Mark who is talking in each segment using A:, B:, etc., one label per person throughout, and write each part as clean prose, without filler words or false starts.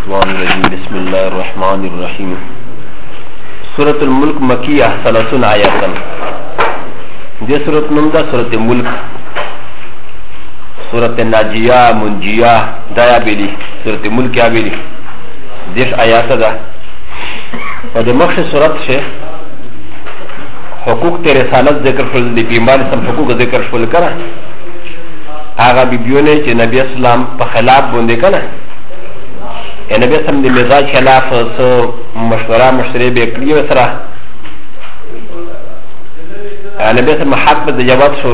A: الشيطان الرجيم بسم الله الرحمن الرحيم سورة الملك مكية 30 آياتا دي سورة نمدا سورة الملك سورة الناجية منجية دايا بيلي سورة الملك يا بيلي ديش آياتا دا ودي مخش سورة شيء حقوق تے رسالت ذکر شل دی بیمار سم حقوق ذکر شل کرا آغا بیبیونے چه نبی اسلام پا خلاف بوندے کنا نبی اسلام دی مزاج خلاف سو مشورہ مشتری بیکلی وسرا نبی اسلام حق بد جواب شو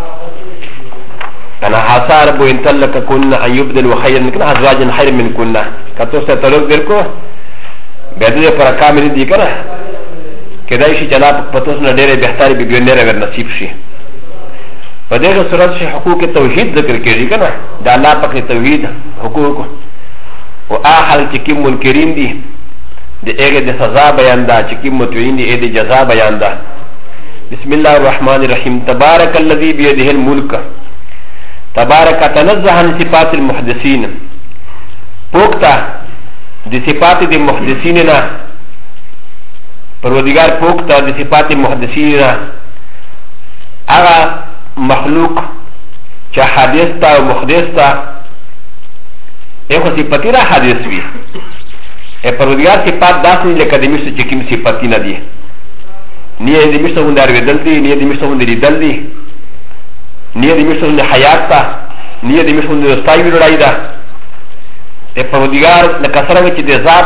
A: کنا حسار بو انتلک کننا ان یبدل وخیر من کنا ازواجن خیر من کننا کتو سے طلق در کو بیدو پر کاملی دی کنا کدای شي چې لا پتوس نه ډېرې بهتري بیبیونې ور نصیب شي په دغه صورت شي حقوق توحید ذکر کړي کنه د الله پاک توحید حقوق او اخر چې کوم منکرین دي د هغه د سزا بیان دا چې کوم متوین دي د جزا بیان دا بسم الله الرحمن الرحیم تبارک الذی بيده الملک تبارک تنزه عن صفات المحدثین پوکتا د صفات د محدثین نه پروردگار پوکتا د صفات محدثین اغا مخلوق چا حادث تا و محدث تا ایخو صفتی را حادث وی پروردگار صفات داس نی لکه دمیشتو چکیم صفتی ندی نیه دمیشتو هنده ارویدل دی نیه دمیشتو هنده ریدل دی نیه دمیشتو هنده حیات تا نیه دمیشتو هنده رستای بیرڑای دا پروردگار لکسرنگه چی دی ذات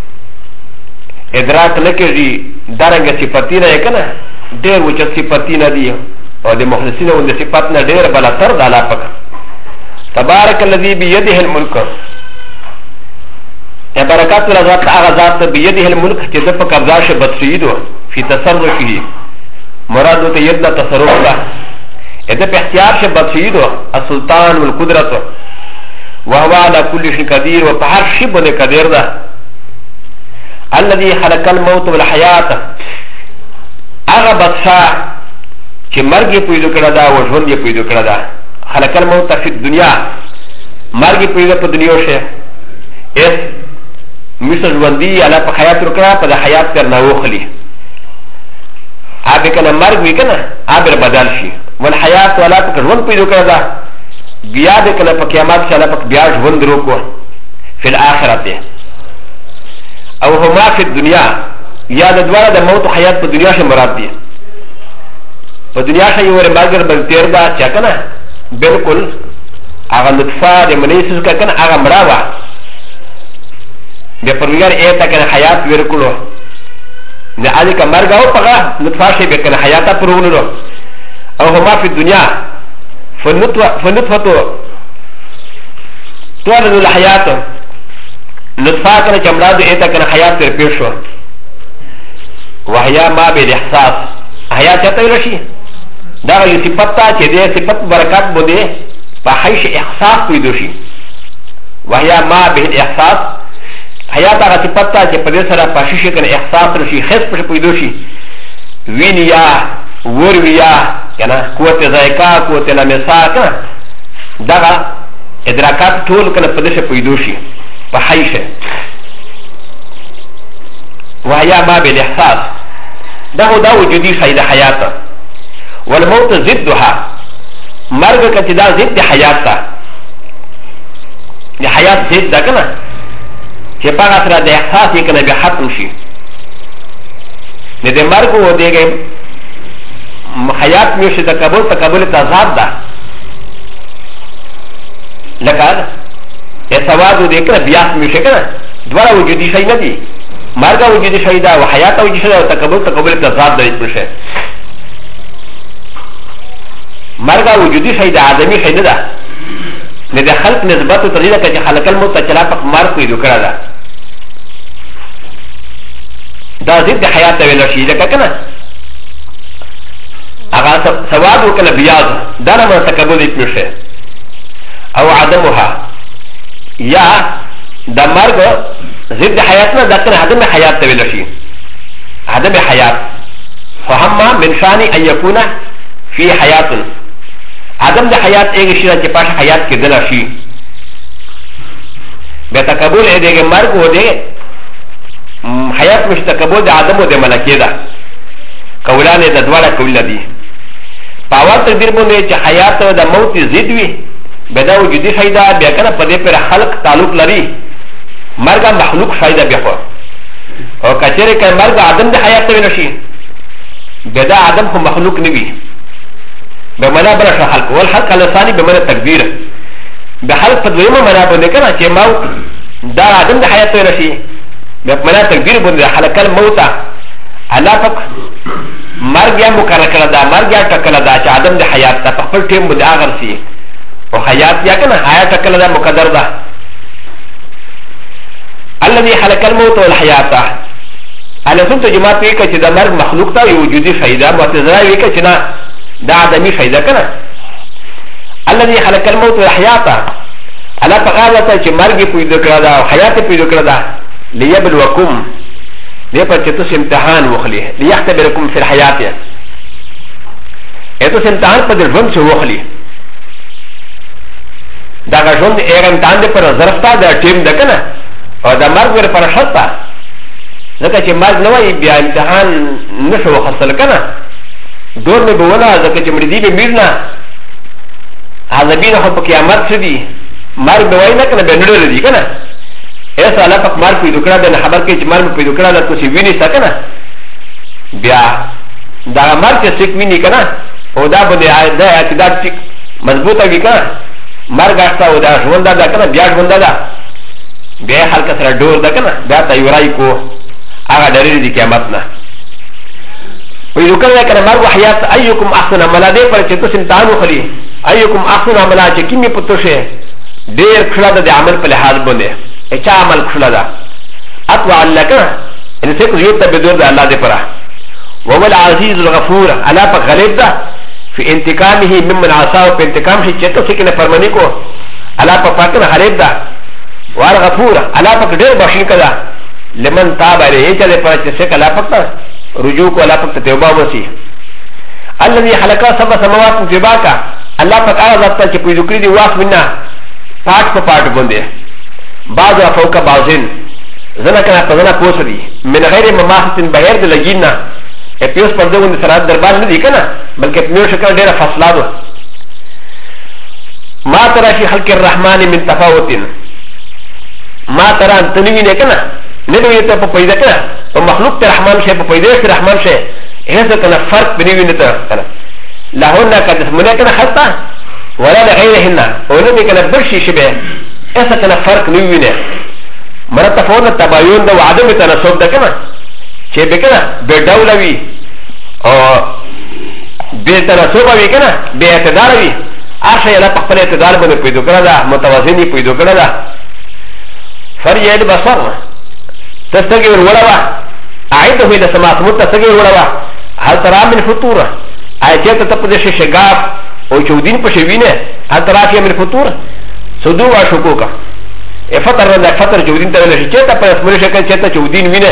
A: ادراک نکړي دارنګه صفتی نه کنه ډېر وچ صفتی نه دی او د مخلصینو د صفات نه ډېر بلاتر د الله پاک تبارک الذی بيده الملک یا برکات الله هغه ذات بيده الملک چې د په قبضه شه بدسیدو فی تصرفه مراد ته ید تصرف ده اته په اختیار شه بدسیدو السلطان والقدرت وهو على كل شيء قدير و په هر شی باندې قدیر ده الذي خلق الموت والحياه اغا بادشاہ چې مرګ یې پیدا کړی دا او ژوند یې پیدا کړی دا خلق الموت فی الدنیا مرګ یې پیدا په دنیا شه اس مثل ژوندۍ الله په حیات ورکړه په حیات تر نه وخلی ابه کنه مرګ وی کنه ابه بدل شي ول حیات ولا په ژوند پیدا کړی دا بیا د کنه په قیامت کې الله په بیا ژوند ورکو فی الاخرته او هما في الدنيا يا دوارا د موت حيات په دنیا شه مراد دي په دنیا شه یو مرګر بل تیر دا چا کنه بالکل هغه لطفه د منیسس کنه هغه مراوا د پرګر ایته کنه حیات ورکلو نه علي کا مرګ او پغه لطفه شه به کنه حیاته پرولو او هما في الدنيا فنطفه تولد الحياه لطفا کنه چمراد ایتا کنه حیات تر پیش شو وحیا ما بید احساس حیات چاہتا ہی رشی دا یو صفت تا چه ده صفت برکات بوده پا حیش احساس پیدو شی وحیا ما بید احساس حیات آغا صفت تا چه پده سر پا شیش کنه احساس رشی خیس پش پیدو شی وینیا ورویا کنه قوت ذائقہ قوت لمسا کنه دا ادراکات طول کنه پده ش پیدو شی فحيشه وهي ما بالاحساس ده وجودي شيء حياته والموت ضدها مرغ كتدا ضد حياته الحياه ضد ده كنا چې په اثر د احساس یې کنه به ختم شي نه د مرغ و دیګه حیات مې شي تقبل تضاد ده لکه سواد دیکھنا بیاس میں شکنا دوارا وجودی شئی ندی مرگا وجودی شئی دا و حیاتا وجودی شئی دا و تقبل تضاد دا اسم شئی مرگا وجودی شئی دا آدمی شئی ندا ندا خلق نسبت و تغییر که خلق الموت تا چلا پاک مرگ کوئی دو کرا دا ضد حیات ویلا شئی لکا کنا اگا سواد وکنا بیاز دا نمان تقبل اسم شئی او عدمها یا د مرګ ضد حیات نه دکنه عدم حیات ته ویل شي عدم حیات فهم من شان ان يكون في حیات عدم د حیات هغه شی چې پاش حیات کې دلا شي بتقبل هذه مرق وده حياة مش تقبل ده عدم وده ملكي ده قولان ده دوارة قول دي باور تقدير بونه چې حیات د موت ضد وي بدا وجودي فائدہ بیا کنه په دې پر خلق تعلق لري مرګ مخلوق فائدہ بیا خو او کچره کې مرګ عدم د حیات ته نشي بدا عدم خو مخلوق نه وي به معنا بل خلق ول خلق لساني به معنا تقدير به خلق په دویمه معنا باندې کنه چې موت دا عدم د حیات ته نشي به معنا تقدير باندې خلق الموت الله پاک مرګ یا مقرر کړه دا مرګ یا ټکله دا چې عدم د حیات ته په خپل ټیم باندې اغر سي او حیات یا کنه حیات ټکله دا مقدر ده الذي خلق الموت والحیات على سنت جماعت وی چې دا مرګ مخلوق ته یو وجودي فائدہ معتزله وی چې نه دا ادمي فائدہ کنه الذي خلق الموت والحیات على فقالته چې مرګ پیدا کړه دا او حیات پیدا کړه دا ليبلوکم دې په چې تاسو امتحان وخلی ليختبرکم فی الحیات اته امتحان په ژوند څه وخلی دا ژوند یې امتحان دې پر ظرفتا دا ټیم ده کنه او دا مرګ ور پر شرطه ځکه چې مرګ نه وای بیا امتحان نشو وخصل کنه دور نه بوله ځکه چې مړي دې به میرنا عذابین خو په قیامت څه دي مرګ به وای نه کنه به نړۍ دي کنه ایسا اللہ پاک مار پیدا کرا دے خبر کے مار میں پیدا کرا تو سی وینی سکا نا بیا دا مار کے سک وینی کنا او دا بده دا اعتداد ٹک مضبوط وی کنا مار گاشتا او دا ژوند دا کنا بیا ژوند دا بیا خلق سره ډور دا کنا بیا تیورای کو هغه ډری دی قیامت نه وی وکړه کنا مار حیات ایکم احسن عملا دے پر چې تاسو امتحان وخلی ایکم احسن عملا چې کیمه پتو شه ډیر خلا د عمل په لحاظ باندې اچا عمل کړل دا اتوا لك ان څه کو یو ته بدور د الله دې پره وهو العزيز الغفور الا فغلب ده في انتقامه ممن عصاه في انتقام شي چته څه کنه فرمانی کو الا پاکن غریب ده وار غفور الا پاک ډېر بخښن کړه لمن تاب عليه چې دې پره چې څه کلا پاک رجوع کو الا پاک توبه وسی الذي خلق سبع سماوات طباقا الله پاک هغه ذات چې په ذکر دي واس منا پاک په پاک باندې بعض فوق بعضين زنا كان فزنا پوسدي من غير مماحه بغير د لجينا اپیوس پر دغه سرات دربار نه دي کنه بلکې په یو شکل ډېر فاصله ما ترى في خلق الرحمن من تفاوت ما ترى تنوي نه کنه نه دوی ته په پیدا کنه په مخلوق الرحمن شي په پیدا الرحمن شي هغه کنه فرق بنوي نه ته کنه لهن قد اسمنا کنه خطا ولا لغيرهن ولا کنه برشي شبه ایسا کنا فرق نوی نه مرتفعون تباین دا وعدم تناسب دا کنا چه بکنا بے دولوی او بے تناسب وی کنا بے اعتدار وی آشا یلا پخپل اعتدار بنو پیدو کرده متوازنی پیدو کرده فرجید بصر تستگی ورولوا اعیده ہوئی دا سماسمود تستگی ورولوا حل ترا من فطور آیچیت تپدش شگاف او چودین پشوینه حل ترافی من فطور سدو و شکوکا فتر رنده فتر چودین تا ولشی چیتا پر اسمولی شکل چیتا چودین وینه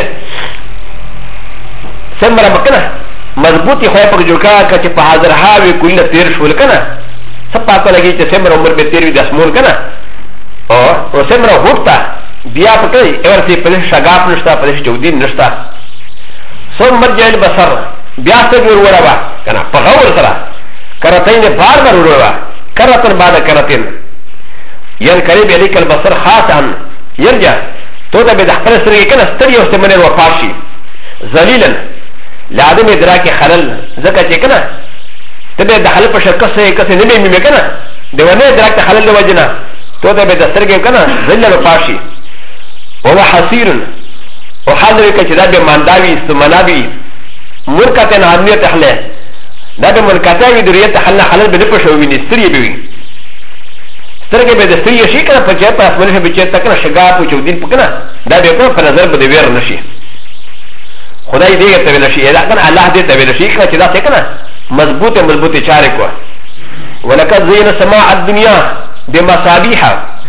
A: سمرا مکنه مضبوطی خواه پر جو که چه پا حاضر هاوی کلی تیر شول کنه سب پاتا لگی چه سمرا عمر بے تیروی دا اسمول کنه او سمرا ہوتا بیا پا کنه ایور سی پلیش شگاف نشتا پلیش چودین نشتا سم مرجع البصر بیا سجور وروا کنه پا غور سرا کرتین بار بار وروا کرتن بعد کرتین ينقلب عليك البصر خاصا يرجع تودا بدحقل سرقي كان استري واستمر وفاشي ذليلا لعدم ادراك خلل زكاه كنا تبع دخل بشركه كسي نبي مي كنا دونه ادراك خلل وجنا تودا بدسرقي كنا ذليلا وفاشي وهو حسير وحاضر كجدا بمنداوي استمنابي مركتن عاميه تحله دا بمركتاوي دريه تحله خلل بدپشوي نستري بي سترګې به د ستري شي کنه په چا په اسمن شي بچي تک نه شګا په چودین پکنه دا به په نظر به وير نشي خدای دې ته ویل شي دا کنه الله دې ته ویل شي چې دا څه کنه مضبوطه چارې کو ولکد زین سماع الدنيا بمصابيح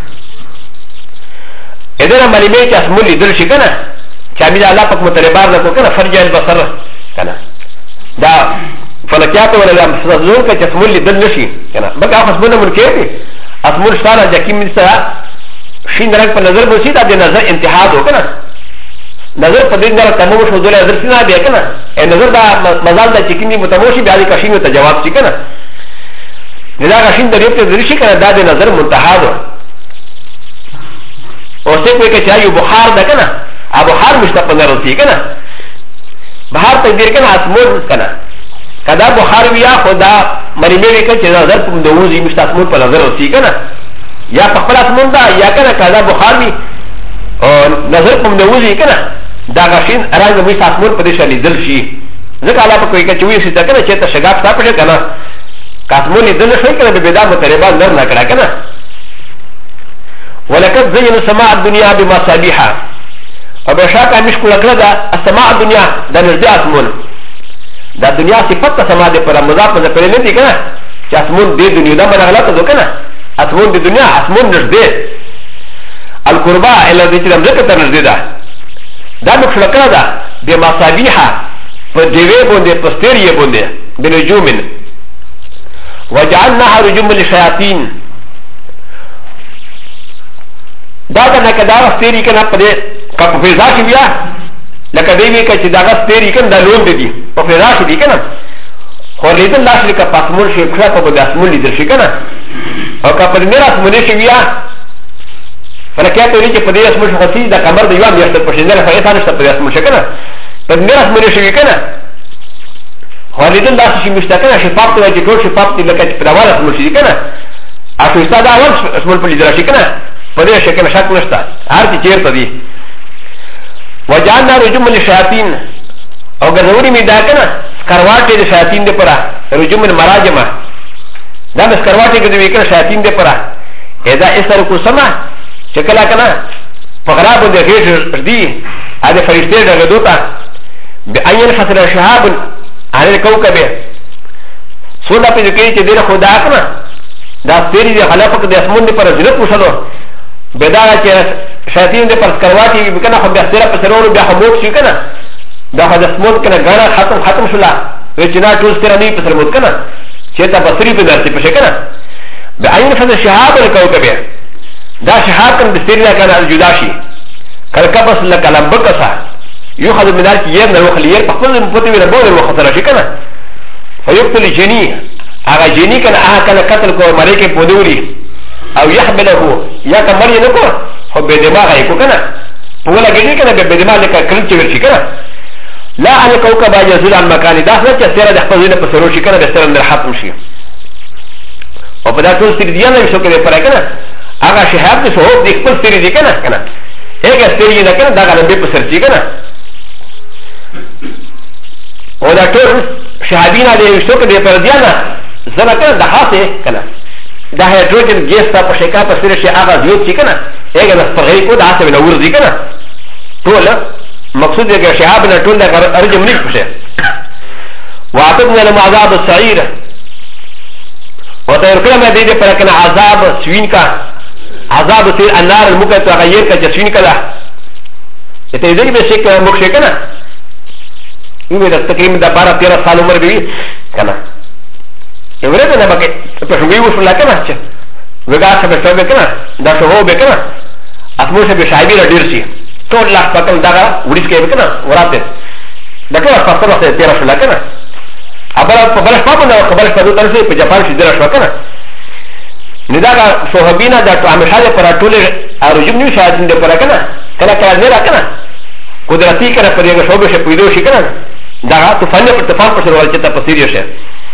A: اذا مليمه چې اسمن لیدل شي کنه چې امید الله پاک متربار نه کو کنه فرج البصر کنه دا فلکیات ولا مفسدون کې چې اسمن لیدل نشي کنه بګه اسمن ملکه اسمول شتانا جاكيم نسا شين رنگ پر نظر بوسی دا دی نظر انتحاد ہو کنا نظر پر دین دارا تموش حضور نظر سینا بیا کنا اے نظر دا مزال دا چکن دی متموشی بیا دی کشین تا جواب چی کنا ندا کشین دا ریبت درشی کنا دا دی نظر منتحاد ہو اور سے کوئی کچھ آئیو بخار دا کنا بخار مشتق نظر ہوتی کنا بخار تقدیر کنا اسمون کنا کدا بخار بیا خدا مریمی کنا چی نظر پم دوزی مشتق اسمون پر نظر ہوتی کنا یا پخپل اسمون دا یا کنا کدا بخار بی نظر پم دوزی کنا دا غشین رنگ مشتق اسمون پر دیشا لیدل شی ذکر اللہ پا کوئی کچوی سیتا کنا چیتا شگاف سا پشا کنا کاسمون لیدل شوی کنا ببیدا متربان نر نکڑا کنا ولقد زين سماع الدنيا بمصابيح وبشاك مشكل كذا السماع الدنيا ده نزدي اسمون ده الدنيا صفت سماع ده پر مضاف ده پر نه دي کنه چې اسمون دې دنیا ده باندې غلط ده کنه اسمون دې دنیا اسمون نزدي القربا الى دې چې دمزه ته نزدي ده دا مشكل كذا بمصابيح په دیوې باندې پستریه باندې بنجومن وجعلناها رجوما للشياطين دا کنه کدا ستېری کنه په دې کپ فضا کې بیا لکه دی وی چې دا ستېری کنه د لون دی په فضا کې دی کنه خو لیدل لاس لکه پاسمون شي خلا په د اسمون لیدل شي کنه او کپ د میراث مونږ شي بیا فلکه ته وی چې په دې اسمون شو ختی دا کمر دی یو میاشت په شنه په ایثار شته په اسمون شي کنه په میراث مونږ شي کنه خو لیدل لاس شي مشتکنه شفاف ته چې ټول شفاف دي لکه په داوال اسمون شي کنه اته استاد اول اسمون په لیدل شي کنه پدې شکل شک نشته هر چې چیرته دي وجانا رجوم للشياطين او ګرځوري می دا کنه سکرواټي د شیاطین د پره رجوم المراجمه دا د سکرواټي کې د وکړه شیاطین د پره اذا اسر کو سما شکل کنه فقرا باندې غیر دي اده فرشته دغه دوتا بعين فتره شهاب على الكوكب سودا په دې کې چې د خدا کنه دا سری د خلافت د اسمون د پره ضرورت وشلو بداغه چې شیاطین د پر سکرواټي کنه خو بیا سره په سرورو بیا هموت شي کنه دا خو د اسمون کنه غاړه ختم شولا چې نا ټول سره نه په سر موت کنه چې تا بصری په درته پښه کنه بعين فتره شهاب الكوكب دا شهاب کنه د سری کنه جدا شي کلکبس لکلم بکسا يؤخذ من ذلك ير نو خلير بخل مفتي من بول وخسر شي کنه فيقتل جني اغا جني کنه اها کنه قتل کو ملائکه پودوري او يحمله يا كمر ينكو هو بدماغ يكو کنه ولا گني کنه بدماغ لك كلچ ورشي کنه لا ان كوكب يزول عن مكان داخله تسير د خپل نه پسرو شي کنه د سر اندر ختم شي او په داتو سری دی نه شو کنه پر کنه اغا شهاب د شهاب د خپل سری دی کنه کنه هغه سری نه کنه دا غلبه پسر شي کنه او دا ټول شهابین د شو کنه پر دیانه زنه کنه د خاصه کنه دا هيدروجن ګیس ته په شکا په سر شي هغه زیات شي کنه هغه د سپغې کو دا څه ولور دي کنه ټول مقصود دی چې شهاب نه ټول د ارجم نه پشه واعتبنا لما عذاب السعير وتذكر ما دي پر کنه عذاب سوین کا عذاب سیر النار المتغیر کا جسوین کا ته دې به شي کنه مخ شي کنه یو د تقریبا د 12-13 سال عمر دی کنه یوره نه بکه په شوی وشو لکنه چې وګا څه به څه کنه دا شو به کنه اتمو څه به شایبی را ډیر شي ټول لا پکم دا وډیس کې کنه وراته دا ټول پاتره ته 13 شو لکنه ابل په بل شپه نه قبل شپه د ترسه په جاپان شي درا شو کنه ندا صحابینا دا همیشه پر ټول ارجم نیو شاهدین د پر کنه کله کله نه را کنه قدرتی کنه په دې شوبه شه پیدو شي کنه دا طوفان پر طوفان پر ورول چې تاسو یې شه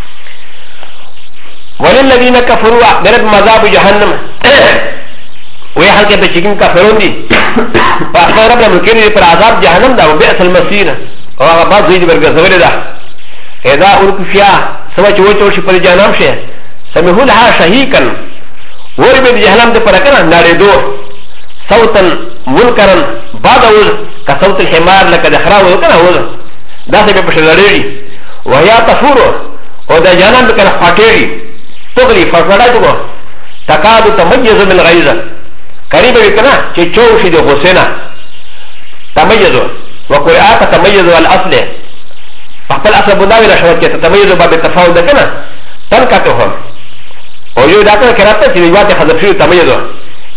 A: وللذين كفروا درب مذاب جهنم ويحل كي بشكين كفرون دي فأخبر ربنا مكيني پر عذاب جهنم دا وبئس المصير وغبات زيد برغزوري دا إذا ألقوا فيها سوى چوچوشي پر جهنم شه سمحوا لها شهيكا وربد جهنم دي پر كنا ناردو صوتا منكرا بعد أول كصوت الحمار لك دخراو كنا أول دا سبب بشلاليري وهي تفورو ودا جهنم بكنا خاطيري تغلي فرفراتو تكاد تميز من الغيظ قريبا بكنا تشوشي دي حسينا تميز وقرآن تميز والأصل فقل أصل بناوي لشوات تتميز باب التفاوض كنا تنكتهم ويو داكنا كراتا تنوات خذفشي تميز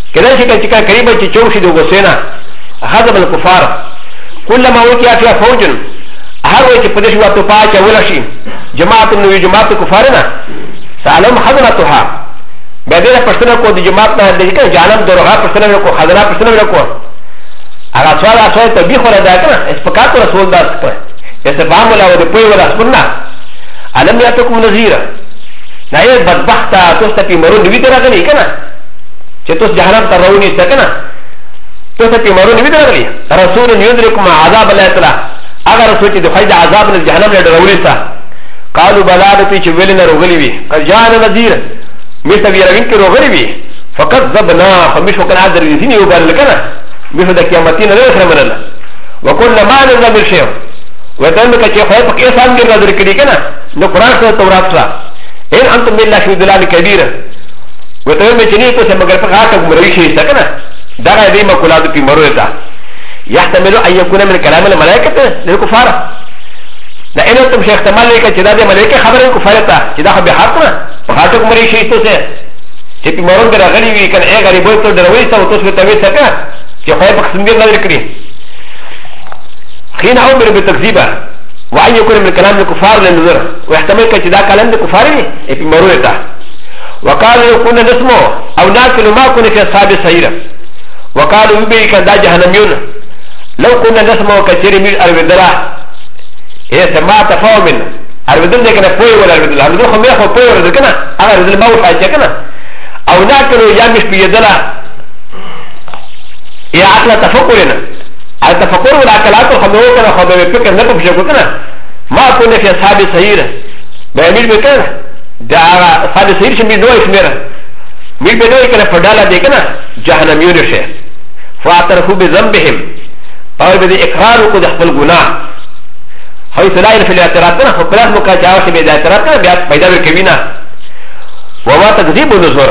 A: كذا شيء كان قريبا تشوشي دو غسينا هذا الكفار كلما وكي فيها فوج هر وجه قدش وتفاجأ ولا شيء جماعة من جماعة كفارنا سألهم حضرتها بعدين پرسنا کو دی جماعت نہ دیکھ کہ جانم درغا پرسنا کو حضرات پرسنا کو اگر سوال تبیح ولا دا کنا اس پکات رسول داس کر اس فهم ولا ود پوی ولا سننا علم یاتکم نذیر نہ یہ بدبخت تو ستپی مرو نوی درا گلی کنا کہ تو جہنم ترونی سکنا تو ستپی مرو نوی درا گلی رسول یذرکم عذاب اللہ تعالی اگر رسول کی دخل عذاب جہنم لے ڈرولی سا قالوا بلادتی چ ولنا روغلی وی قد جاء نذیر مثل يرين كروغري بي فقط زبنا فمش وكان عذر يزيني يبال لكنا مثل ذا كيامتين لا يخرم لنا وكل ما نزل من شيء وتنمك شيء خيطك إيسان من نظر كري كنا نقران سوى التوراة سا إن أنتم بالله شهد الله كبيرا وتنمك شنيكو سمقر فقاتك مرويشي سكنا دعا ديما كلاد في مرويتا يحتمل أن يكون من كلام الملائكة للكفار لأن أنتم شيء احتمال لك كذا دي ملائكة خبر الكفارة كذا خبر حقنا وخاتك مريشي تو سه چې په مرون در غلي وي کنه هغه غریبو ته دروي ته او تاسو ته وي سکه چې خو په قسم دې نظر کړی حين عمر بالتكذيبه وأن يكون من كلام الكفار للنظر ويحتمل كذا كلام الكفار في مرون ته وقالوا كنا نسمع او ناكل ما كنا في اصحاب السيره وقالوا يبي كذا جهنميون لو كنا نسمع كثير من الودرا هي سماع تفاهم الودل ده كنا فوي ولا الودل الودل خميره خو فوي ولا كنا انا الودل ما هو حاجه كنا او ناكلوا يا مش بيدلا يا عقل تفكرنا التفكر والاكلات خميره كنا خو بفكر نه بشكو كنا ما كنا في اصحاب السيره بيميل بكنا ده اصحاب السيره شمي نو اسمره ميل بنو كنا فدالا دي كنا جهنميون شه فاعترفوا بذنبهم او بدي اقرار کو دخل گناہ هاي سلاين في الاعتراضنا فقرات مكاجاوش بيد اعتراضنا بيات بيدا بالكمينة وما تكذيب النزور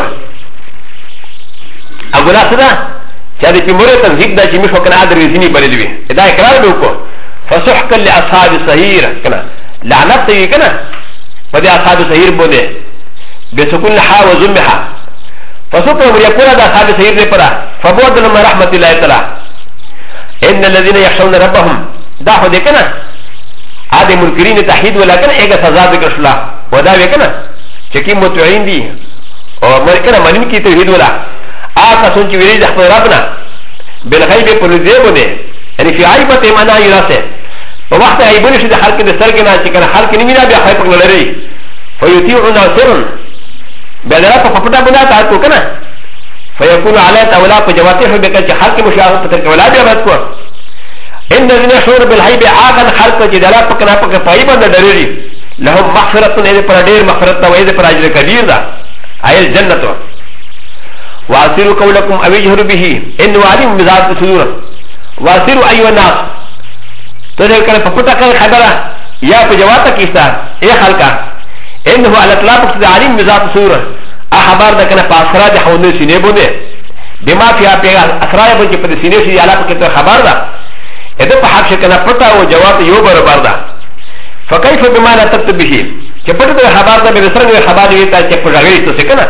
A: أقول أصدا شادي في مرة تكذيب دا جميش وكان عادر يزيني بلدوي إذا إقرار بوكو فسحقا لأصحاب السهير كنا لعنات سيئي كنا فدي أصحاب السهير بودي بسكون لحا وظلمها فسكن ويقول هذا أصحاب السهير لپرا فبود لما رحمة الله تعالى إن الذين يخشون ربهم داخل دي كنا هذا منكرين تحيد ولكن ايجا سزا ذكر شلا ودا وكنا چكي متوعين دي ومركنا منين كي توحيد ولا آتا سنچ ويريد اخبر ربنا بالغيب پرزيبو دي يعني في عيبة مانا يراسه ووقت عيبوني شده حلق دي سرقنا چكنا حلق نمينا بي خيبك نلري فيطيعنا سرن بلدرا فقطع بنا تاكو كنا فيكون عليها اولا فجواتيه بكا چه حلق مشاهد پترك ولا بي عبادكو إن الذين يشعرون بالحيب عاقل خلق جدالا فكنا فكا فايبا ندريري لهم مغفرة إذا فرادير مغفرة وإذا فراجل كبير دا أي الجنة وأسيروا قولكم أو يجهروا به إنه عليم بذات الصدور وأسيروا أيها الناس تدل كان فكتا كان خبرة يا فجواتا كيستا إيه خلقا إنه على اطلاق عليم بذات الصدور أخبار دا كان فأسراد حوضن سينيبو دي بما فيها أسرائي بنجي فدي سينيبو على فكتا خبار دا إذا فحق شكنا فتا وجواب يوبر بردا فكيف بما لا تكتب به كفتت الخبار ده بسرعه الخبار يتا كفرغي تسكنا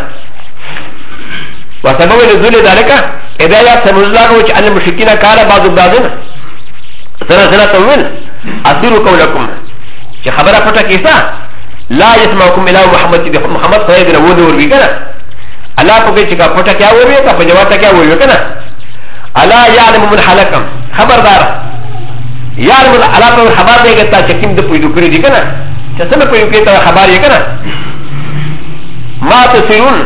A: وسبب نزول ذلك اذا يا سمزلاغ وجه ان المشركين قال بعض بعضنا سنه طويل اثيروا قولكم خبر فتا كيسا لا يسمعكم الى محمد سيدنا ودور بكنا الله کو کہ فتا کیا ہو رہا ہے جواب کیا ہو رہا ہے نا الا يعلم من حلقم خبردار يعلم العلاقه والخبر دي كتا چکم د پویدو کړی دي کنه چې څنګه پویدو کې ته خبر یې کنه ما تسرون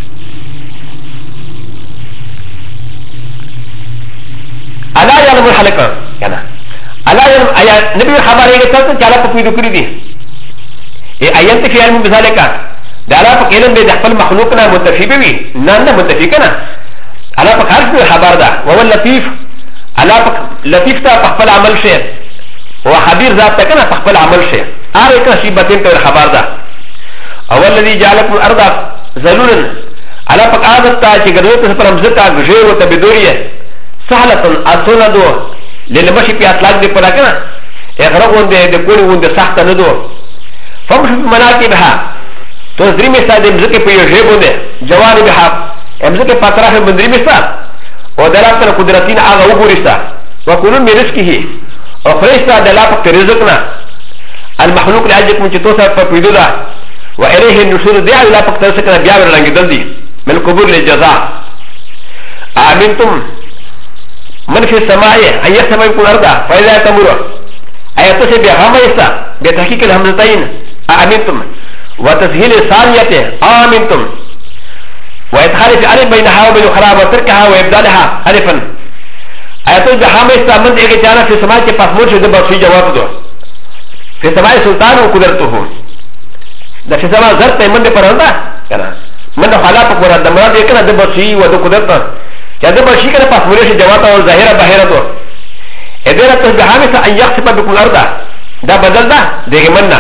A: الا يعلم الحلقه کنه الا يعلم ايا نبي خبر یې کتا چې علاقه پویدو کړی دي ای ايت فی علم بذلک دا علاقه علم به خپل مخلوقنا متفی وي نه متفی کنه علاقه خارج خبر ده وهو اللطيف علاقه لطيف تا تقبل عمل شيء وخبير ذات تكنا تقبل عمل شيء آريكا شيبتين تو الخبر ده أول الذي جعلكم الأرض ذلولا علاقه عادت تا چه گردوت سپر امزتا غجير و تبدوريه سهلة أصولا دو للمشي في أطلاق دي پرا كنا اغرقون دي كوني وون دي سخت ندو فمشو في مناكبها تنظريم سا دي مزكي في يجيبون دي جوانبها امزك فترة من دريمستا ودلالة القدرتين على وبورستا وكلون من رزقه وفرشتا دلالة رزقنا المخلوق لأجلك من جتوسا فبيدودا وإليه النشور دي على لا فكترسكنا بيابر رنجدل دي من القبور للجزاء آمنتم من في السماء أن يسمى يكون أرضا فإذا يتمر أيتوسي بغامة يسا بتحقيق الهمزتين آمنتم وتسهيل الثانية آمنتم وإدخال في ألف بينها وبين أخرى وتركها وإبدالها ألفا أيتوسي بغامة يسا من إيجي جانا في السماء كي فاسمور شده بصفي جواب دو في السماء سلطان وقدرته ده في السماء زرط من دي پراندا من ده خلاف قرآن ده مراد يكنا ده بصفي ودو قدرته كده ده بصفي كده فاسمور شده جوابه وظاهرة بحيرة دو إذا تسبحان أن يخسف بكم الأرض ده بدل ده ده مننا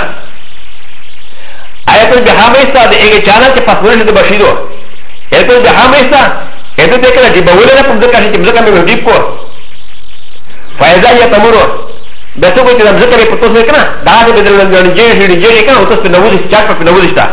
A: آيات البحام إستا ده إيجي چانا چه فاسمورش ده بشيدو آيات البحام إستا إذا تكنا دي بولنا پمزكا شي چمزكا میں مهدیب کو فائزا یا تمورو بسو کو چه مزكا میں پتوس میں کنا دا ده بدل جيري کنا اتوس پی نوزش چاک پی نوزش تا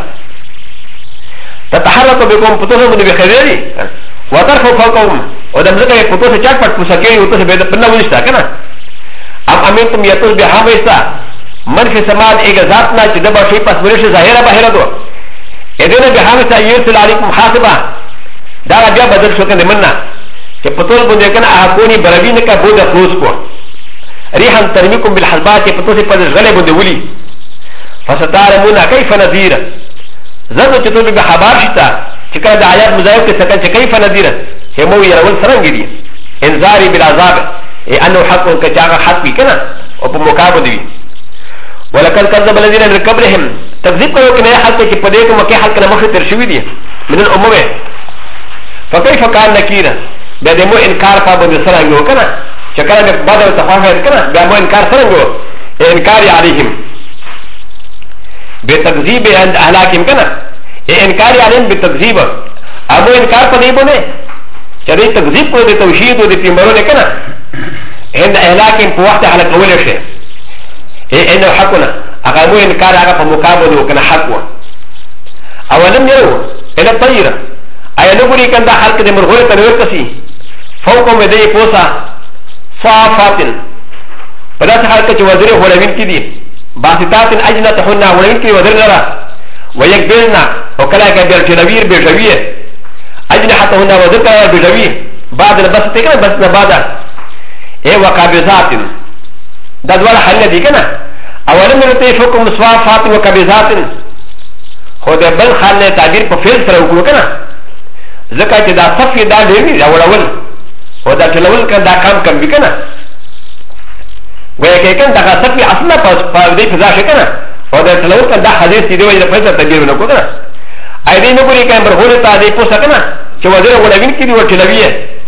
A: تتحركو بكم پتوس من بخيري وطرفو فوقهم وده مزكا میں پتوس چاک پت پساکیری اتوس پی نوزش تا کنا ام امنتم يتوس بحام إستا من في سماد إيجا ذاتنا جدبا شيء پس مريش ظاهرة بحيرة دو إذن بحامسا يرسل عليكم حاسبا دارا بيا بدل شوكا دي مننا چه پتول بنده کنا احاکوني براوينكا بودا فروز کو ريحا ترميكم بالحلبات چه پتوسي پدش غلي بنده ولي فستعلمونا كيف نذير زردو چه تو بحبار شتا چكرا دا آيات مزايو كي سكن چه كيف نذير همو يرول سرنگ دي انذاري بالعذاب انه حق كچاغا حق بي كنا او پا مقابل دي ولقد كذب الذين من قبلهم تكذيب كانوا كنا حالك كي بديك مكي حالك نمخي ترشوي دي من الأمم فكيف كان نكيرا بيدمو إنكار فابن سرنجو كنا شكرا بعد التفاهم كنا بيدمو إنكار سرنجو إنكار عليهم بتكذيب عند أهلاكهم كنا إنكار عليهم بتكذيب أبو إنكار فنيبونه شريط تكذيب كو دي توشيد ودي تيمبرون كنا عند أهلاكهم بوقت على قول الشيء إنه حقنا أقاموا إنكار على فمقابل وكان حقوا أولم يروا إلى الطيرة أي نقولي كان ده حلقة دي مرغولة تنويركسي فوقهم يدي فوسا صافات فلا تحلقة وزيره ولمين كدي باسطات أجنة حنا ولمين كدي وزير لرا ويكبرنا وكلا كبير جلوير بجوية أجنة حتى هنا وزير كلا بجوية بعد البس تكنا بس نبادا إيه وكابزات ده دوار حل دي كنا اولم يرتي فوقهم صافات وكبزات هو ده بل خلنا تعبير بفعل سره وكلو كنا زكاه ده صفي ده دي ده اول هو ده تلول كان ده كم بي كنا وهي كان ده صفي اصلا فدي فزاش كنا هو ده تلول كان ده حديث دي وجه فايده تدبير نكو كنا ايدي نقول كان برهوله تادي پوسا كنا چې وزير ولوين كدي وتلويه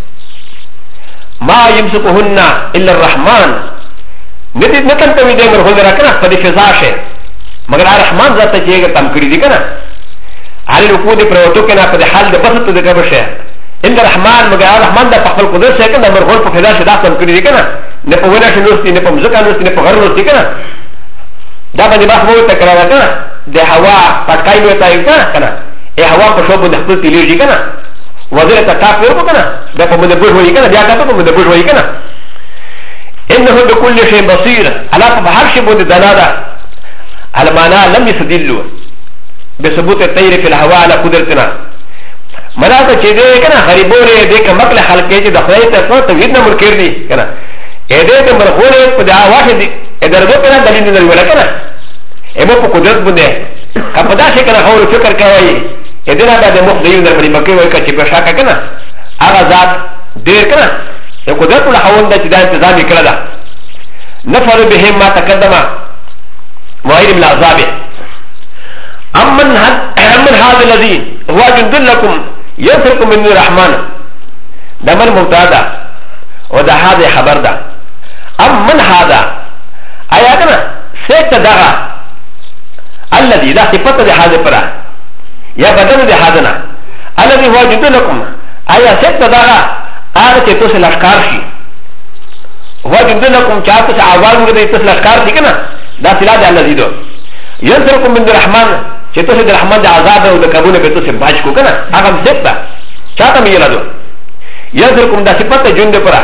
A: ما يمسكهن الا الرحمن ندی نکن کوي د مرغول راکنه په دې فضا شه مگر الرحمن ذات چې تم کړی دي کنه علي رکوع دې پروتو کنه په حال د بسط د کبه شه ان الرحمن مگر الرحمن د خپل قدرت شه کنه مرغول په فضا شه دا تم کړی دي کنه نه په وینا شنوستي نه په مزکا نوستي نه په غر نوستي کنه دا باندې بحث مو تکرار کنه د هوا پټکای نو تای کنه ای هوا په شوب د خپل تیلیږي کنه وزیر ته کاف ورکو کنه دا په مده بوج وای کنه بیا کا په مده بوج وای کنه إنه بكل شيء بصير على بحر شيء بود دلاله على معنى لم يستدلوا بثبوت الطير في الهواء على قدرتنا ملاذ چيده كنا غريبوره ديك مقل حلقه چه دخلت تو توحيد نمر كردي كنا اده ته مرخوله پد اواز دي ادرغو كنا دليل نه ولا كنا ايمو په قدرت بده کپدا شي كنا اور فکر کوي ادنا بعد مخ ديو در بني مکه وای کچ په شاکه كنا اغه ذات دير كنا قدرت الحول ده جدا انتظامي كلا نفر بهم ما تقدم وغير من العذاب أمن هذا الذي هو جند لكم ينصركم من الرحمن ده من مبتدا وده هذا خبر ده أمن هذا آياتنا سيتدغى الذي لا صفة لهذا فرا يا بدن لهذا الذي هو جند لكم آيات سيتدغى هذا چې تاسو لشکار شي هو جندنکم چې تاسو आवाज ورته تاسو لشکار دي کنه دا سلا ده الذي دو ينصركم من الرحمن چې تاسو د رحمان د عذاب او د قبول به تاسو باج کو کنه هغه څه ده چاہتا میں یلادو یذکرکم دا صفت جند پرا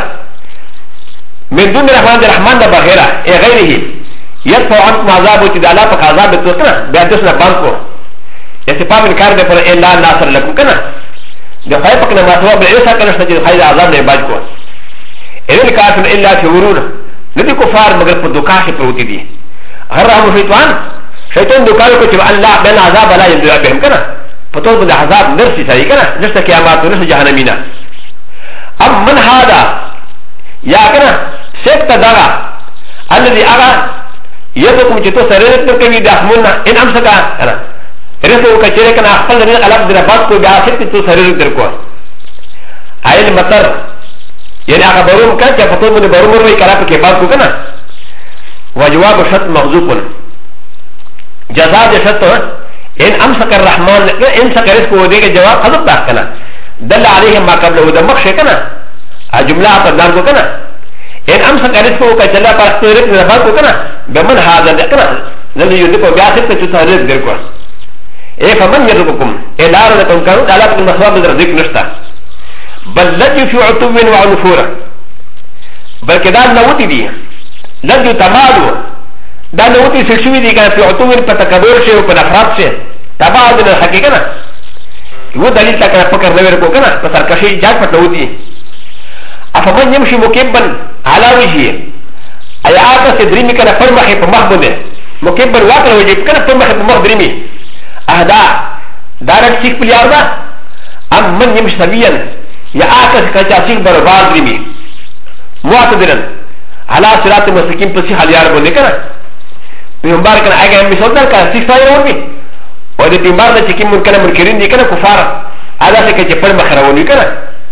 A: من دون رحمان دا رحمان دا بغیرہ اے غیر ہی یدفع عنکم عذاب وچی دا اللہ پاک عذاب تو کنا بیا دسنا بند کو استفام انکار دے پر اے لا ناصر لکم کنا دا خواہ پاک نماتوا بالعیسا کنشتا جد خواہ دا عذاب نے باج کو اذن کافر الا فی غرور ندی کفار مگر پر دکاش پروتی دی ہر رحم شیطان شیطان دکانو کو چب اللہ بین عذاب لا یمدو بهم کنا پتوز بند عذاب نرسی ساری کنا نشتا قیامات و نشتا جہنمینا اب من هذا یا کنا سیکتا داغا الذي اغا یدکم چتو سررت نکوی داخمونا ان امسکا کنا رسو کچرے کنا اخفل رنق علق درفات کو بیا سیکتی تو سررت درکو آئین مطر یعنی اغا بروم کن چا پتوز بند بروم روی کراپ کے بعد کو کنا وجواب شرط مغزوب جزاء شرط ان امسك الرحمن ان سكر اسكو ديك جواب حذف داخلنا دل عليه ما قبله ده مخش كنا جمله قدام کو كنا ان امسك اسكو كجلا پاستورك نفا کو كنا بمن هذا كنا الذي يدك بياسك تشترك دركو اي فمن يرزقكم اي لا رزقكم كانوا على كل مسبب رزق نشتا بل لجوا في عتو وعنفور بل كذا نوتي دي لجوا تمالو دا نوتي سشوي دي كان في عتو فتكبر شيء وفنفرات شيء تبعد من الحقيقة هو دليل تكنا فكر نوير كو كنا فسر كشي جاك فتنوتي أفمن يمشي مكبا على وجهه أي آتا سدريمي كنا فرمخي بمخبده مكبا واقع وجهه كنا فرمخي بمخدريمي أهدا دارك سيك بليار دا أم من يمشي سبيا يا آتا سكتاسيك بربار دريمي معتدلا على صراط مستقيم پسی حاليار بنده كنا پیغمبر کنا اگه هم مثال در کنا سیک سایر ورمی و ده پیغمبر ده چکیم من کنا منکرین دی کنا کفار آده سکه چه پر مخرونی کنا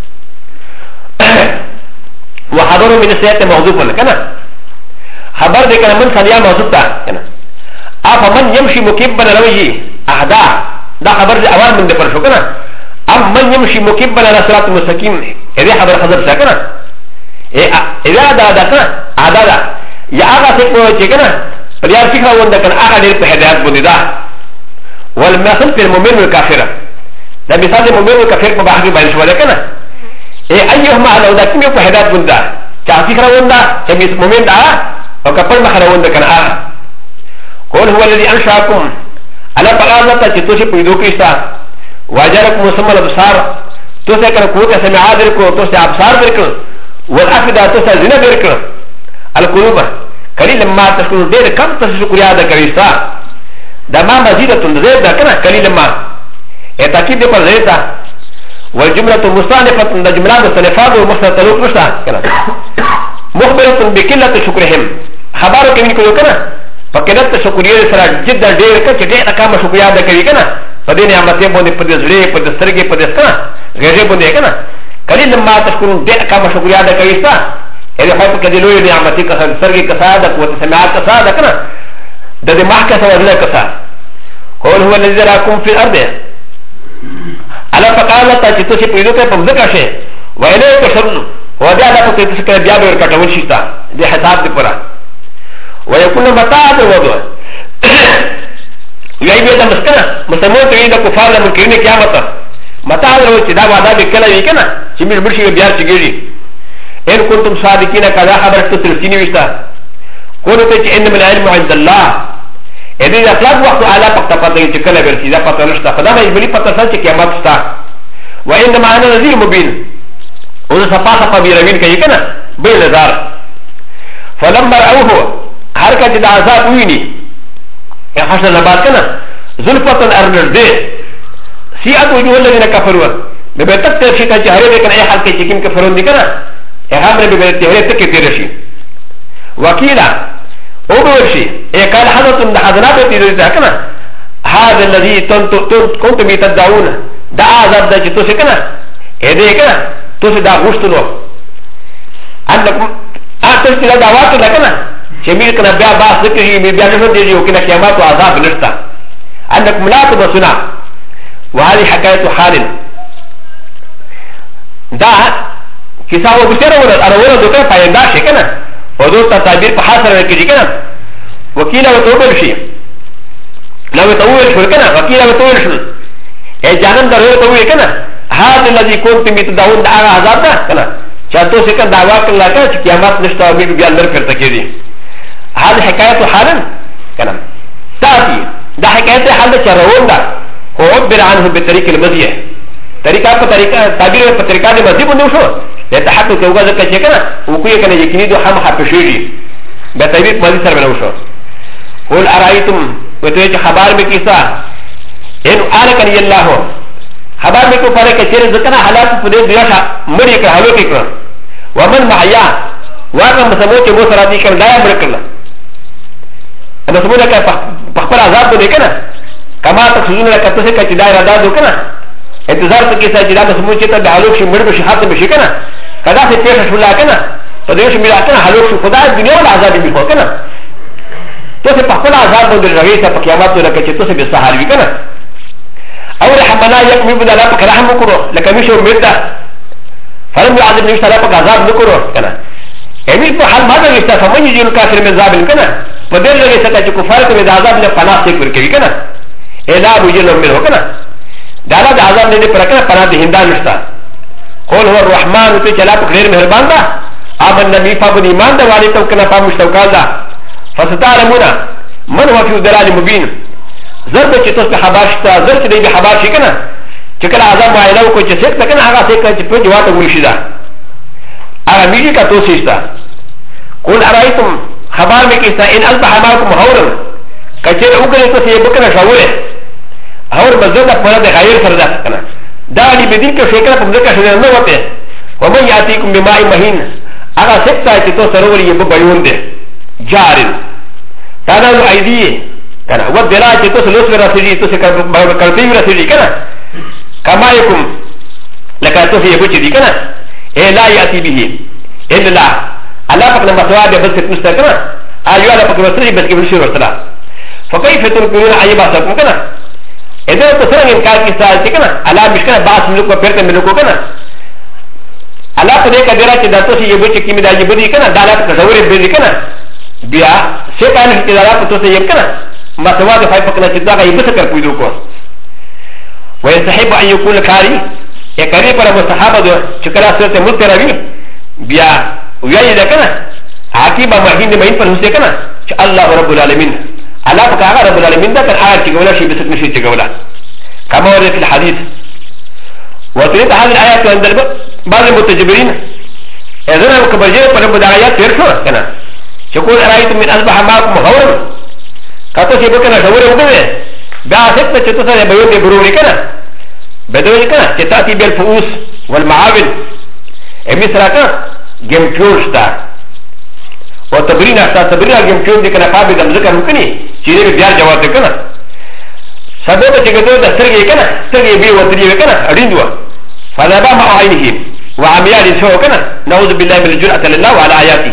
A: و حضر من سیعت موضوع کنا خبر ده کنا من سنیان موضوع تا کنا آفا من یمشی مکبن رویجی احدا دا خبر ده اوان من ده پر شو کنا ام من یمشی مکبن على صراط مستقیم ایده خبر حضر سا کنا ایده دا کنا آده دا یا آغا سکو چه کنا فليار فكرة وندكن أحد يرفع هدايات بنددا والمثل في المؤمن والكافر ده مثال المؤمن والكافر مباحث بين شوالي كنا أيهما لو دكتم يرفع هدايات بندا كان فكرة وندا كميس المؤمن دا وكفر مخرى وندكن قول هو الذي أنشأكم على بغاضة تتوشي بيدو كريستا وأجاركم مسمى الأبصار توسي كان قوة سمعا دركو توسي أبصار دركو والأفدى توسي زنا دركو القلوب قليلا ما تشكر دير كم تشكر هذا كريستا دا ما مزيدة زيد دا كنا قليلا ما اتاكيد دي پر زيتا والجملة مستانفة دا جملة مستانفات ومستانفة تلوك نشتا كنا مخبرة بكلة شكرهم خبارو كمين كدو كنا فكلت شكرية سرا جدا دير كنا دير اكام شكر هذا كري كنا فدين عمتين بوندي پد زري پد سرگي پد كنا غيري بوندي كنا قليلا ما تشكر دير اكام شكر هذا كريستا هذا خايف كدلوي نعمتي كسر سرقي كسادة قوة سماعات كسادة كنا ده دماغ كسر ولا كسر قول هو الذي راكم في الأرض على فقالة تجتوشي بيدوك بمزكا شيء وإليه كسرن وده على فقالة تسكر بيابي وركتون شيطا دي حساب دي برا ويكون متاع ده وضوء يأي بيدا مسكنا مسلمون تريد كفار لمن كريني كيامتا متاع ده وچه دا وعدا بكلا يكنا چمير برشي بيار چگيري ان كنتم صادقين كذا خبرت ترسيني وشتا كنت ان من العلم عند الله اذا اخلاق وقت على فقط يتكلم برسيدا فتنشتا فدا ما يبلي فتسال قيامت ستا وانما انا نذير مبين وذا صفاصه بيرمين كيكنا بيلزار فلما راوه حركه العذاب ويني يا حسن نباتنا زلفه ارنل دي سيئه وجوه الذين كفروا ببتكت شيء جهره كان اي حال كيكين كفرون دي كنا هذا بيبقى تهريب تكتيرشي وكيلا أولوشي قال حضرت حضرات تيرزا كنا هذا الذي كنتم تدعون دا عذاب دا جتوسي كنا هذا كنا توسي دا غشتنو عندكم أعتقد دا دعوات لكنا شميل كنا بيا باس ذكري بيا نفر ديجي وكنا كيامات وعذاب نشتا عندكم لا تبصنا وهذه حكاية حال دا كيسا هو بسيرا ولا دوكا فايندا شي كنا ودوتا تعبير بحاصر كيجي كنا وكيلا وتوبل شي لو تقول شو كنا وكيلا وتقول شو اي جانم درو تقول كنا هذا الذي كنتم تدعون دعا عذاب ده كنا شاتو سكن دعوا كلا كنا قيامات نشتا ومين بياندر کرتا كيدي هذا حكاية حالا كنا تاتي ده حكاية حالا شرعون ده هو عبر عنه بطريق المزيه طريقة بطريقة تعبير بطريقة المزيه بنوشو لتحقق كوغا ذكا شكنا وكوية كنا يكني دو هم حرفشيري بطريق مزيه سر بنوشو قول أرأيتم وتوجه خبار بكيسا إن آلكن يالله خبار بكو فرق كثير ذكنا حالات فدي دياشا مريك حلوكك ومن معيا وانا مسموك موسراتي كان لا يمركنا مسمونا كان بخبر عذاب بنيكنا كما تخصوصون لك تسكى جداء ردادو كنا انتظار تكيسا جداء مسموك جتا بحلوك شي مرد شحات بشيكنا كذا سي پیش شولا كنا فديوش ملاكنا حلوك شو خدا الدنيا والعذاب بيخو كنا تو سي بخبر عذاب بندر رغيسا فقياماتو لك تو سي بسحار بكنا او رحمنا يكمي بنا لا بك رحم وكرو لك مشو مردا فلم يعذب نفسه لا بك عذاب نكرو كنا امير په حال ماذا يستا فمن يجي الكافر من ذابل كنا فدل لغي ستا چې کفار ته د عذاب نه پناه سیک ورکوي کنا الا ابو جل من هو كنا دالا د عذاب نه پر کنا پناه د هندان نشتا قول هو الرحمن ته چلا په غیر مهربان دا امن نبی فابن ایمان دا والی تو کنا پام مشتوکال دا فستعلمون من هو في ضلال مبين ضرب چې تاسو خبر شته ضرب چې به خبر شي کنه چې کله عذاب وایلو کو چې څه کنه هغه څه چې په جواب ورشي دا هغه میږي کا توسي شته قول ارايتم خبر مې کیسه ان اصبح معكم هورا کچې وګړي ته یې بکنه شاوله اور مزه د پر د غیر سره ده کنه دا دې بدین کې فکر په ځکه شنه نه وته ومن ياتيكم بماء مهين هغه څه چې تاسو سره وري به بیان دي جارل تاسو ايدي كان هو الدلاء جتوس لوس ورسيجي توس كرتي ورسيجي كنا كما يكون لك توس يبوشي دي كنا إيه لا يأتي به إلا لا الله فكنا مسواد بس تنستا كنا أيوة الله فكنا مسواد بس كبير شير ورسلا فكيف تنكرون عيبا سكم كنا إذا تسرع إنكار كسال كنا الله مش كنا باس ملوك وبرت ملوكو كنا الله فديك دلاء جتوس يبوشي كيمي دا يبودي كنا دالا تزوري بيزي كنا بيا سيكان هتدالا توس يبكنا ما سواد فاي فكنا جدا يبسكر كويدوكو ويستحب ان يكون كاري يكاري پر مستحب شكرا سرت متروي بيا ويا يدكنا عاقبه مهين مهين پر حسكنا الله رب العالمين الله فكا رب العالمين ده كان آيات تقولا شيء بسك مشي تقولا كما ورد في الحديث وتريد هذه الايات عند بعض المتجبرين اذن كبرجه پر بدايات ترشو كنا شكون رايت من اصبح معكم غورا كاتو سي بكنا شاور وكذا بعثت تشتت بيوت بروري كنا بدوي كنا تاتي بالفؤوس والمعاون امسراكا جمكوشتا وتبرين حتى تبرين جمكوش دي كنا قابل ذكر ممكني شيء بيار جواب كنا سبب تشكتو دستري كنا تري بي وتري كنا اريدوا فذهب مع عينه وعميال سوى كنا نعوذ بالله من الجرأة لله وعلى آياته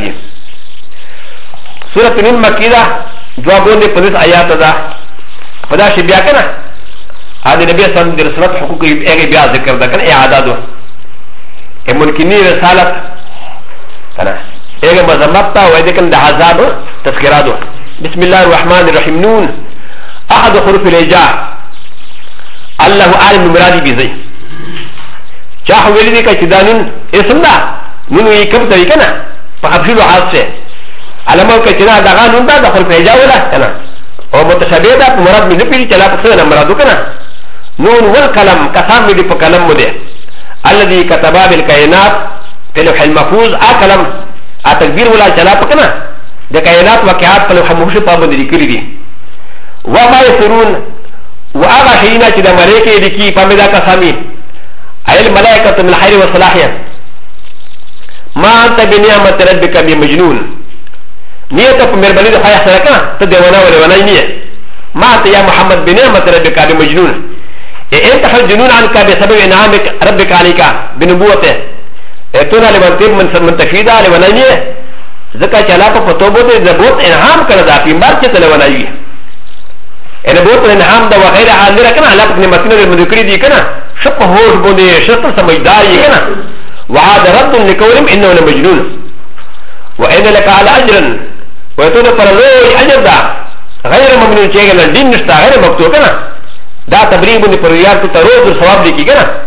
A: سورة من مكيدة جوابون دي پولیس آیات دا پدا شی بیا کنا آدھے نبی صلی اللہ علیہ وسلم رسالت حقوق ایگے بیا ذکر دا کنا اعدادو ملکنی رسالت کنا ایگے مذمت تا ویدے کن دا عذاب تذکرادو بسم اللہ الرحمن الرحیم نون احد حروف الهجاء اللہ عالم مرادی بیزی چاہ ویلی دی که چدانون اسم دا نونو ای کم تاوی کنا پا حبشلو حاد سے علماء كتنا دغانون دا دخل في جاولا كنا او متشابه دا مراد من نپیری چلا پسنا مرادو كنا نون والقلم قسام مدي فكلم مدي الذي كتبا بالكائنات في لوح المحفوظ كلم تكبير ولا چلا پكنا دا كائنات وكيات في لوح المحفوظ پابند لكري دي وما يسرون واغا شينا چدا ملائكه لكي پامدا قسامي اي الملائكه من الخير والصلاحيه ما انت بنعمه ربك بمجنون نيته بمربلي ده خيا سركا تدوانا ولا نيه ما انت يا محمد بنعمه ربك بمجنون انت حجنون عنك بسبب انعامك ربك عليك بنبوته اتونا لمنتب من تفيدا لولا نيه ذكا چلا په توبه ده زبوت انعام کړه دا پیمبار چې تلولا وي ان بوت انعام ده وغيره حاضر کنه الله په نعمتونو دې مذکری دي کنه شپ هوش بونه شپ سمجھدار یې کنه وعد رد لقولهم انه لمجنون وان لك على اجر ويتوب پر لوی اجر دا غیر ممنون چېګل دین نشتا غیر مکتوب کنه دا تبلیغ باندې پر یار ته روز ثواب لیکي کنه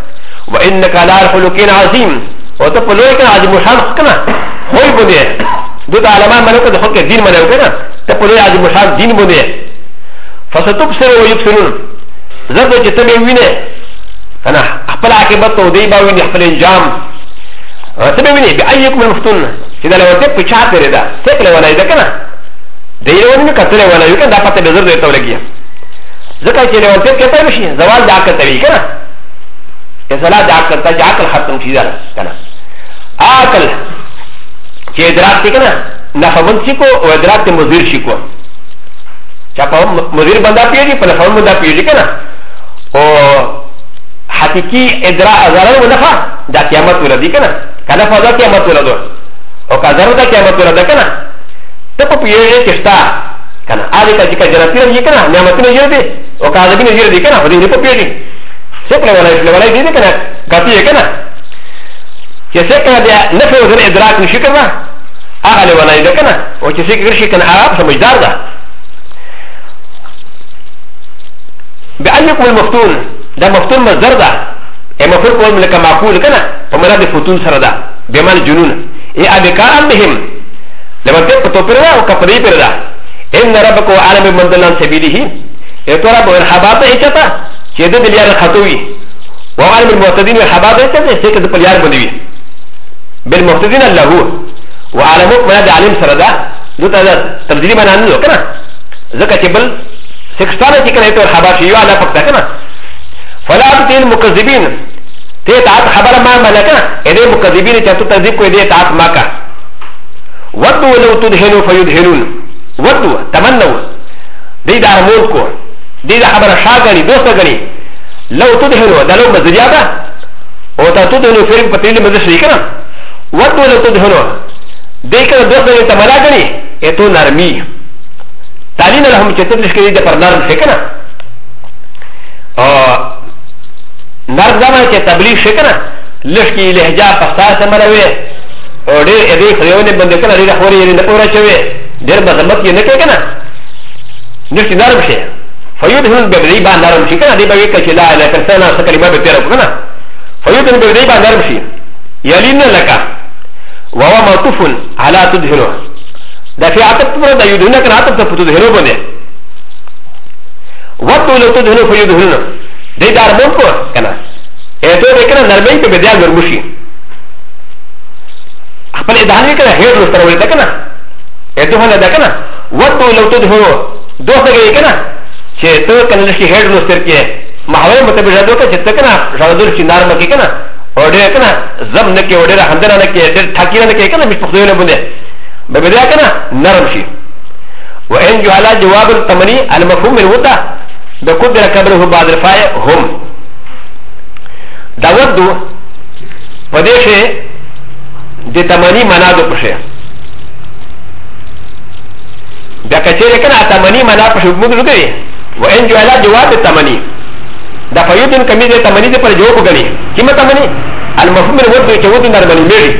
A: وانك على خلق عظيم وتقولوا عظيم شان كنا هو بده دو علماء ملك دخل الدين ملك كنا تقولوا عظيم شان دين بده فستبصر ويبصرون زرد جتبينه انا اقبل عاقبته ودي باوين يقبل انجام تبينه بايكم المفتون اذا لو تب بشاطر ده تكل ولا اذا كنا ديروني كتله ولا يمكن دافع تبذر ده تولجيه ذكر كده لو تب كده مشي زوال ده كتبي كنا يزلا ده جاكل ختم كده كنا اكل كي ادراك كنا نفهم شيكو وادراك مزير شيكو چاپا مزير بندا پیجي پر نفهم بندا پیجي كنا او حقيقي ادراك ازرار ونفع دا قيامت ولدي كنا كنا فضا قيامت ولدو او كازرو دا قيامت ولدا كنا تپا پیجي كشتا كنا آدي کا جكا جناتي رجي كنا نعمتين جردي او كازبين جردي كنا ودي نپا پیجي سيكلا ولا يدي كنا غاتي كنا كسيكلا دي نفع وزن ادراك نشكرنا اغلي ولا يدي كنا وكسيكلا شي كنا عرب سمجدار ده بأنكم المفتون ده مفتون مصدر ده المفروض قول ملك معقول كنا ومنا دي فتون سردا بمعنى الجنون ايه ابكاء بهم لما تبقى تبرا وكفري بردا ان ربك وعالم من دلان سبيله ايه ترى بو الحباطه ايچتا چيده دليار خطوي وعالم المعتدين والحباطه ايچتا سيكد پليار بندوي بالمعتدين الله وعالم منا دي عالم سردا دو تا تبديلي بنا نو كنا زكا تبل سكستانا كنا يتور حباشي يوالا فقطا كنا فلا تطيع المكذبين تيتعات خبر ما ملكنا اذا مكذبين تاتو تذيب كو اذا تعات ماكا ودوا لو تدهنوا فيدهنون ودوا تمنوا دي دا رمون كو دي دا خبر شاغري دوستا غري لو تدهنوا دا لو مزجادا او تا تدهنوا فرق پترين مزشري كنا ودوا لو تدهنوا دي كنا دوستا غري تملا غري اتو نرمي تعليم لهم چتر لشكري دا پر نرم شكنا نرم زمان چه تبلیغ شکنا لشکی لحجا پستار سمروی او دیر ادی خریونی بنده کنا دیر خوری یری نپورا چوی دیر مذمت یہ نکے کنا نشتی نرم شه فیودهن ببدی با نرم شی کنا دی باوی کچی لا الہ کرسانا سکریمہ بتیرا کنا فیودهن ببدی با نرم شی یلین لکا وهو معطوف على تدهنو دا فی عطب تبرا دا یودهن کنا عطب تدهنو بنده وطو لو تدهنو فیودهنو دي دار مونكو كنا ايتو بكنا نرمي في بديال مرموشي اخبر ادهاني كنا هير مسترولي دا كنا ايتو هنا دا كنا وطو لو تدهنو دوستا گئی كنا چه تو كنا لشي هير مستر كي محاولة متبجا دوكا چه تو كنا شاردور چي نار مكي كنا اوڑے كنا زم نكي اوڑے حمدنا نكي دل تحكينا نكي كنا مش مخدوين بنده ببديال كنا نرم شي وإن جعلا جواب التمني المفهوم من وطا بقدر قبله بعد الفاء هم داودو پدیشه دی تمانی منا دو پشه بیا کچه کنا تمانی منا پشه مدرو کری و ان جوالا جواب تمانی دا فیوتن کمی دی تمانی دی پر جواب گنی کما تمانی المفهوم الودو چه ودو نرمانی میری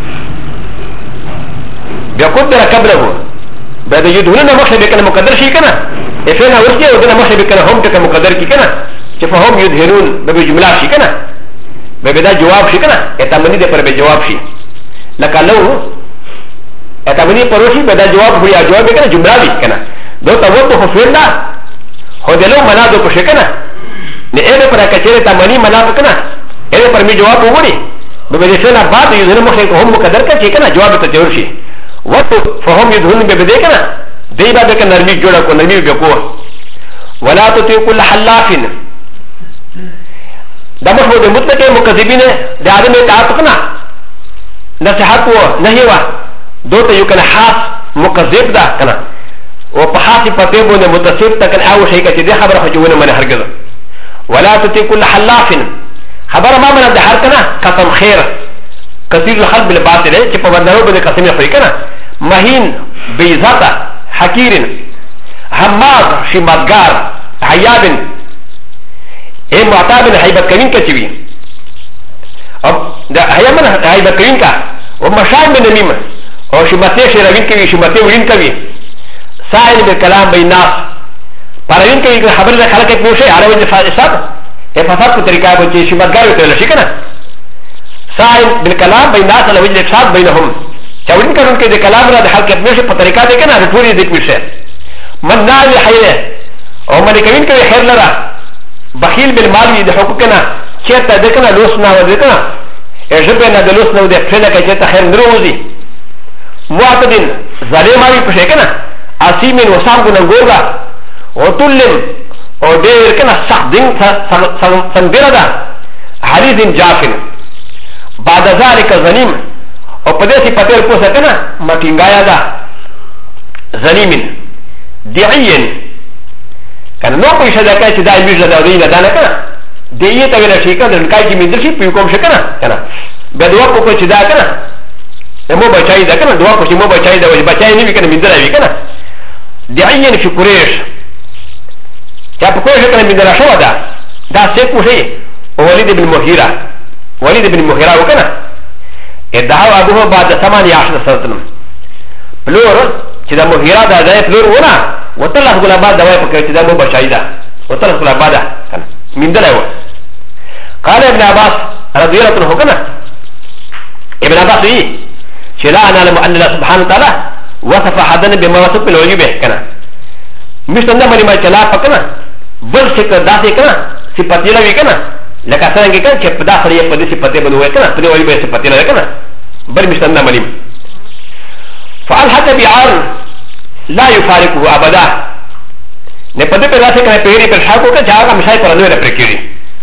A: بیا قدر قبله بیا دا یدهون مخشب کنا مقدر شی کنا افنا ورجع ودنا مخشب كنا هم تك مقدر كي كنا فهم يظهرون بجملة شي كنا ببدا جواب شي كنا اتمني ده پر بجواب شي لك لو اتمني پروشي بدا جواب هو يا جواب كنا جملة دي كنا دو توضح فعل هو ده لو منا دو پش كنا نه ايه پر کچره تمني منا كنا ايه پر مي جواب ووري ببدا فعل بعد يظهر مخشب هم مقدر كنا جواب تجور شي وقت فهم يظهرون ببدا كنا دي بعد كان نرمي جوڑا کو نرمي بيقوه ولا تطيع كل حلاف دا مشهور ده مطلق مكذبين ده آدم اتعاطقنا نصحت و نهيوه دوتا يكن حاس مكذب ده كنا وپحاسي فتيبون متصف تكن او شيء كتي دي خبر خجوون من هرگز ولا تطيع كل حلاف خبر ما من ده هر كنا قسم خير كثير الخلق بالباطل چه پبندرو بده قسم يخوي كنا مهين بيزاتا حكيرين هماز شمادگار عيابن اي معتابن حيبت كرين كتبين هيامن حيبت كرين كا ومشاعر من نميم او شماتي شراوين كوي شماتي ورين كوي سائل بالكلام بين الناس پاروين كوي خبر ده خلق اتنو شيء على وجه فاسد فاسد کو طریقہ بچے شمادگار ہوتے لشی کنا سائل بالكلام بين الناس على وجه الافساد بينهم چاولين كانوا كده كلام را حل کې مشه په طریقه دې کنه رټوري دې مشه من نال خيره او من کوین کوي خیر لرا بخیل بالمال دې حقوق کنه چته دې کنه لوس نه ودې کنه اجبه نه د لوس نه دې فعل کې چته خیر نروزي معتدين ظالمای په شي کنه اسیم وسام ګنګورا او تلم او ډېر کنه صح دین څنګه ده حدیث جافن بعد ذلك زنيم او په دې صفاتل پوسه کنه مټینګایا ده زنیمن دعین کنه نو په شدا کې چې دا میږه دا دی نه دا نه کنه دې ته ویل شي کنه کای چې مندر شي په کوم شي کنه کنه به دوا په چې دا کنه مو بچای دا کنه دوا په چې مو بچای دا وي بچای نه وي کنه مندر وي کنه دعین فی قریش چا په کوم شي کنه مندر شو دا څه کوشي ولید بن مغیره ولید بن مغیره وکنه ادعوا ابوه بعد 18 سنه فلور چې دا مغیره دا ځای فلور ونه وطلع غلابات دوای په کې چې دا مو بچای دا وطلع غلابات کنه مندل و قال ابن عباس رضي الله عنه كنا ابن عباس يي شلا انا لم ان الله سبحانه وتعالى وصف حدنا بما وصف الوجوب كنا مش تنده مري ما چلا پکنا بل شکر داسې کنا صفات لوي کنا لکه څنګه کنا چې پدا سره په دې صفات بنوي کنا په دې وجوب صفات لوي کنا بل مش تنده مري فالحق بعار لا يفارقه ابدا نه پدې په داسې کنه پیری پر شاکو کې ځاګه مشای پر نوې پر کېږي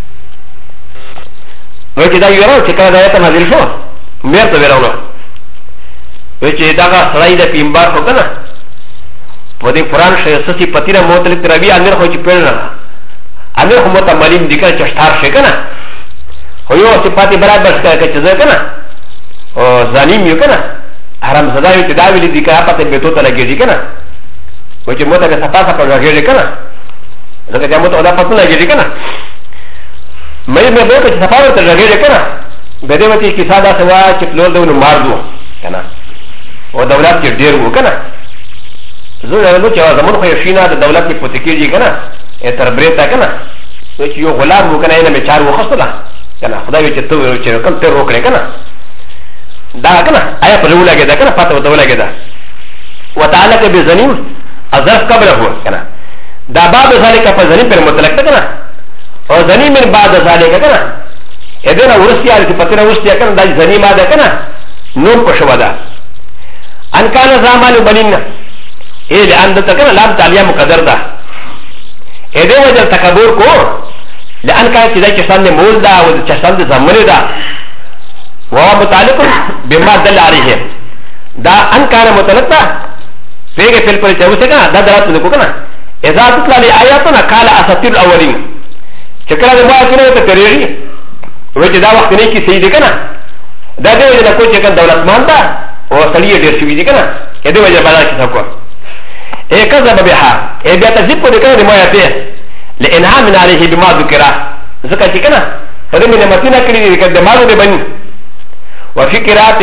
A: نو چې دا یو راو چې کله دا ته نازل شو مېر ته ورانو و چې دا سړی د پیمبار کو کنه په دې قران شه سسي پتیره موتل تربی امیر خو چې پیړل امیر خو مت مالیم دي کنه چې ستار شي کنه خو یو چې پاتې برابر ښکاره چې ځکه کنه او ظالم یو کنه حرام زدا یو چې دا ویل دي کنه پته به تو ته لګیږي کنه و چې موته به صفه صفه راګیږي کنه ځکه چې موته دا پته لګیږي کنه مې مې به چې صفه ورته راګیږي کنه به دې وتی کیسه دا سوا چې فلور دونه مار دو کنه او دولت کې ډیر وو کنه زه نو چې زمون خو یشینا د دولت کې پته کېږي کنه تر بریتا کنه و چې یو غلام وو کنه نه مې چار وخصله کنه خدای چې ته چې کوم تر وکړې کنه دا کنه آیا په لولا کې دا کنه پته وته ولا کې دا وتعالى بزنیم ازرف قبله کنه دا بعد ذلك فزنیم پر مطلق کنه او زنیم من بعد ذلك کنه اذن ورسیا چې پتره ورسیا کنه دا زنیم ده کنه نوم په شو ده ان کان زمان بنین اے لان ده کنه لام تعالی مقدر ده اې دې وجه تکبر کو لان کان چې دا چې سند مول ده او چې سند زمانه ده وهو متعلق بما دل عليه دا ان كان متلقى فيك في الفرق وسكنا دا درات نكوكنا اذا تطلع لي اياتنا قال اساطير الاولين شكرا لما كنا تكريري وجه دا وقت نيكي سيدي كنا دا دي وجه نكو چكن دولت ماندا او سليه دير شوي دي كنا كده وجه بلا كتابكو اي كذب بها اي بيا تزيب كده كنا رمايته لانعام عليه بما ذكر ذكر كنا فده من نمتنا كريدي كده مالو دي بني وفي قراءة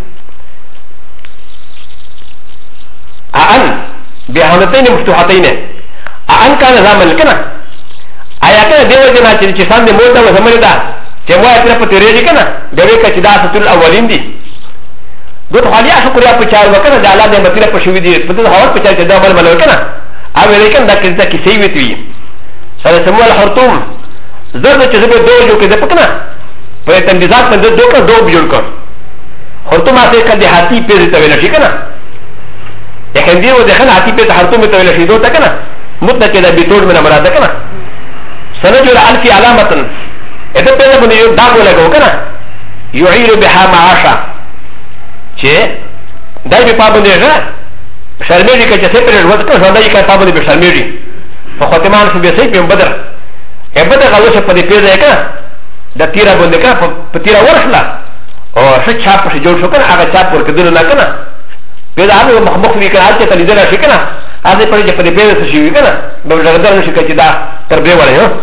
A: أن بهمتين مفتوحتين أن كان زمن كنا أيا كان ديو جنا تشسان دي مودا وزمن دا جماعة تنا فتريجي كنا ديو كتدا ستول الأولين دي دوت خالي أشكريا بچار وكنا جالا دي متنا پشوي دي فتن هوا بچار جدا مال مال وكنا أوليكن دا كذا كسي وتوي سال سموال خرطوم زرد چزبه دو جو كذا پكنا پر تنبيزات من دو کا دو بجور کر خرطوم آتے کا دیہاتی پیز طویل شی کنا لیکن دیو دیکھنا آتی پیز خرطوم طویل شی دو تا کنا مطلق دا بیتوڑ من مراد کنا سنجل الفی علامتن ایتا پیز بنی یو داگو لگو کنا یعیر بها معاشا چه دای بی پابندی شا شرمیجی که چه پیز وقت کنا شوندائی که پابندی بی شرمیجی فخوتمان شو بیسی پیم بدر ای بدر غلوش پا دی پیز کنا دا تیرا بنده کنا پا تیرا ورشلا او څه چاپ شي جوړ شو کنه هغه چاپ ورکړل نه کنه پیدا هغه مخ وی کنه چې تل دې راشي کنه هغه پرې چې په دې پیدا څه شي کنه به ورغدل نشي چې دا تر به وره یو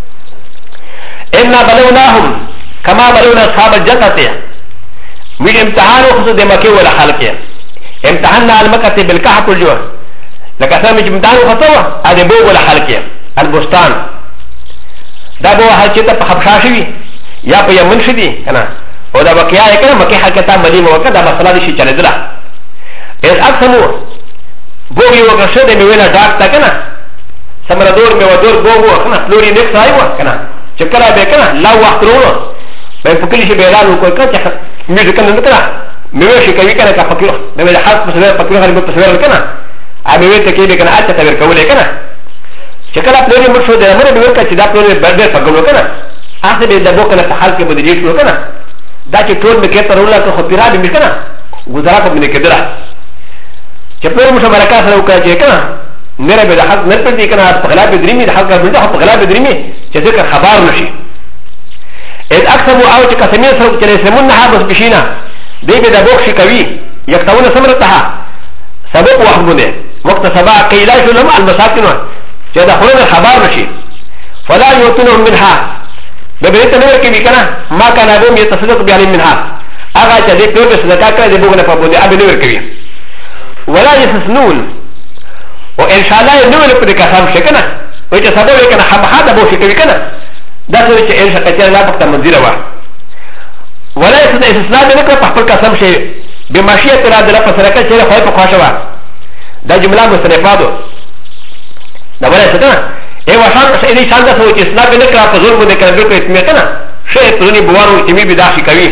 A: ان بلوناهم كما بلونا اصحاب الجنه من امتحان خصوص د مکه ولا خلق امتحاننا المكه بالكهف الجوع لکه څنګه چې امتحان وختو هغه بو ولا خلق البستان دا بو هر چې ته په خبشاشي یا په یمن شدي کنه او دا وقيا كنا مكي حكتا مدينة وكا دا مسلا دي شي چلے دلا اس اقسمو بوغي وقشو دي مولا داك تا كنا سمردور مودور بوغو كنا فلوري نكس آيوا كنا چکلا بے كنا لا وقت رونو بے فکلی شي بيلانو کوئی كنا چا ميزو كنا نكنا موشي كوي كنا كا فكيرو مولا حق بسوير فكيرو غريبو بسوير كنا مولا تكيبه كنا آتا تبير كولي كنا چکلا فلوري مرشو دي امر بيور كا چي دا فلوري بردر فقلو كنا آسه بي دبو كنا تحال كي بدجيش لو كنا دا چې ټول مې کېته رولا که خو پیرا دې مې کنه گزارا په منې کېدله چې پیر مشه برکات سره وکړه چې کنه نره به د حق نه پدې کنه په غلا به درېمي د حق به په غلا به درېمي چې ذکر خبر نشي اذ اكتبوا او چې قسمي سره چې سمون نه بس بشینا دې به د بوخ شي کوي یکتاون سمرتها سبب وحبونه وقت سبا قيل لهم المساكن چې دا خو خبر نشي فلا يؤتون منها ببريت نور كي بكنا ما كان ابوم يتصدق بعلم منها اغا جدي بيوت صدقه كده دي بوغنا فبودي ابي نور كي ولا يستثنون وان شاء الله نور بده كسام شكنا وجه سبب كنا حبحاد ابو شكي كنا ده سوي چې ان شاء الله لا بقى منزله وا ولا يستثناء بنك بحر كسام شيء بمشيئه الله دلا فسركه چې خو په خواشوا دا جمله مستنفادو دا ولا څنګه ای وشان ای شان ده سوچ اسلام نه کړه په زور باندې کړه بالکل اتمه کنه شی پرونی بوارو چې می بداشي کوي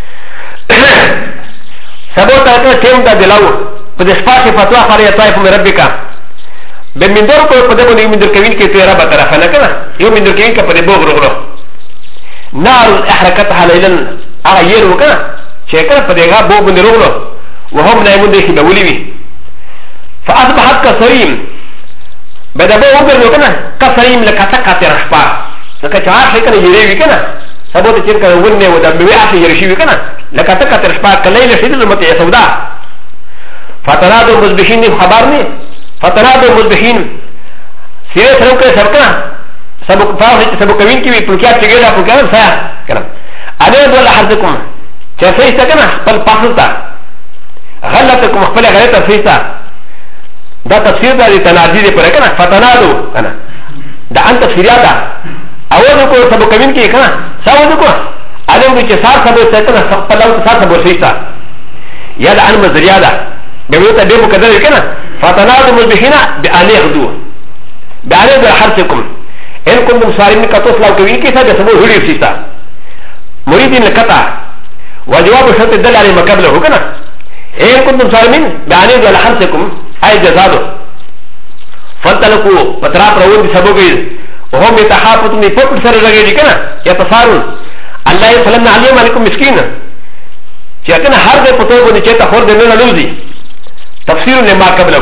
A: سبو ته ټیم دا دلاو په دې سپاسه فتوا خاري طائف من ربک به مندور کو په دې باندې مندور کوي کې تیرا به طرف نه کنه یو مندور کوي کې په دې بوغ وروغلو نار احرقتها ليلا اغير وکنه چې کړه په دې غا بوغ باندې وروغلو وهم نایمون دې کې بولي وي فاصبحت كسريم بدأ بوغر وكنا كسرين لكتا كاتر شبا لكتا عاشي كان يريوي كنا سبوت تيركا وني ودا بوي عاشي يرشيوي كنا لكتا كاتر شبا كليل شديد المتع سودا فتنادوا مزبحين خبرني فتنادوا مزبحين سيري سروكا سبكنا سبكوين كي بلوكيات تجيلا بلوكيات سايا كنا أنا دول حرزكم چسيستا كنا بل پاسلتا غلطكم اخبال غلطة سيستا دا تفسير دا دي تنادي دي پر کنا فتنادو کنا دا ان تفسيرات دا اول کو سبو کوین کی کنا ساو کو ادم کی چار سبو ستنا سپلاو چار سبو سيستا یا دا ان مزریا دا بيوتا دي مقدر کنا فتنادو مذبحنا بان يغدو بان حرثكم ان كنتم صارمين كتوس لو کوین کی سبو سبو هډي سيستا مريدين لقطع وجواب شرط الدل على مقابله کنا ان كنتم صارمين بان حرثكم اي جزادو فانتلقوا فترات روون دي سبوكي وهم يتحافتون دي فوق سر رغيري كنا يتصارون الله يسلمنا عليهم عليكم مسكين چاكنا هر دي پتوبو دي چيتا خور دي نونا لوزي تفسير لما قبله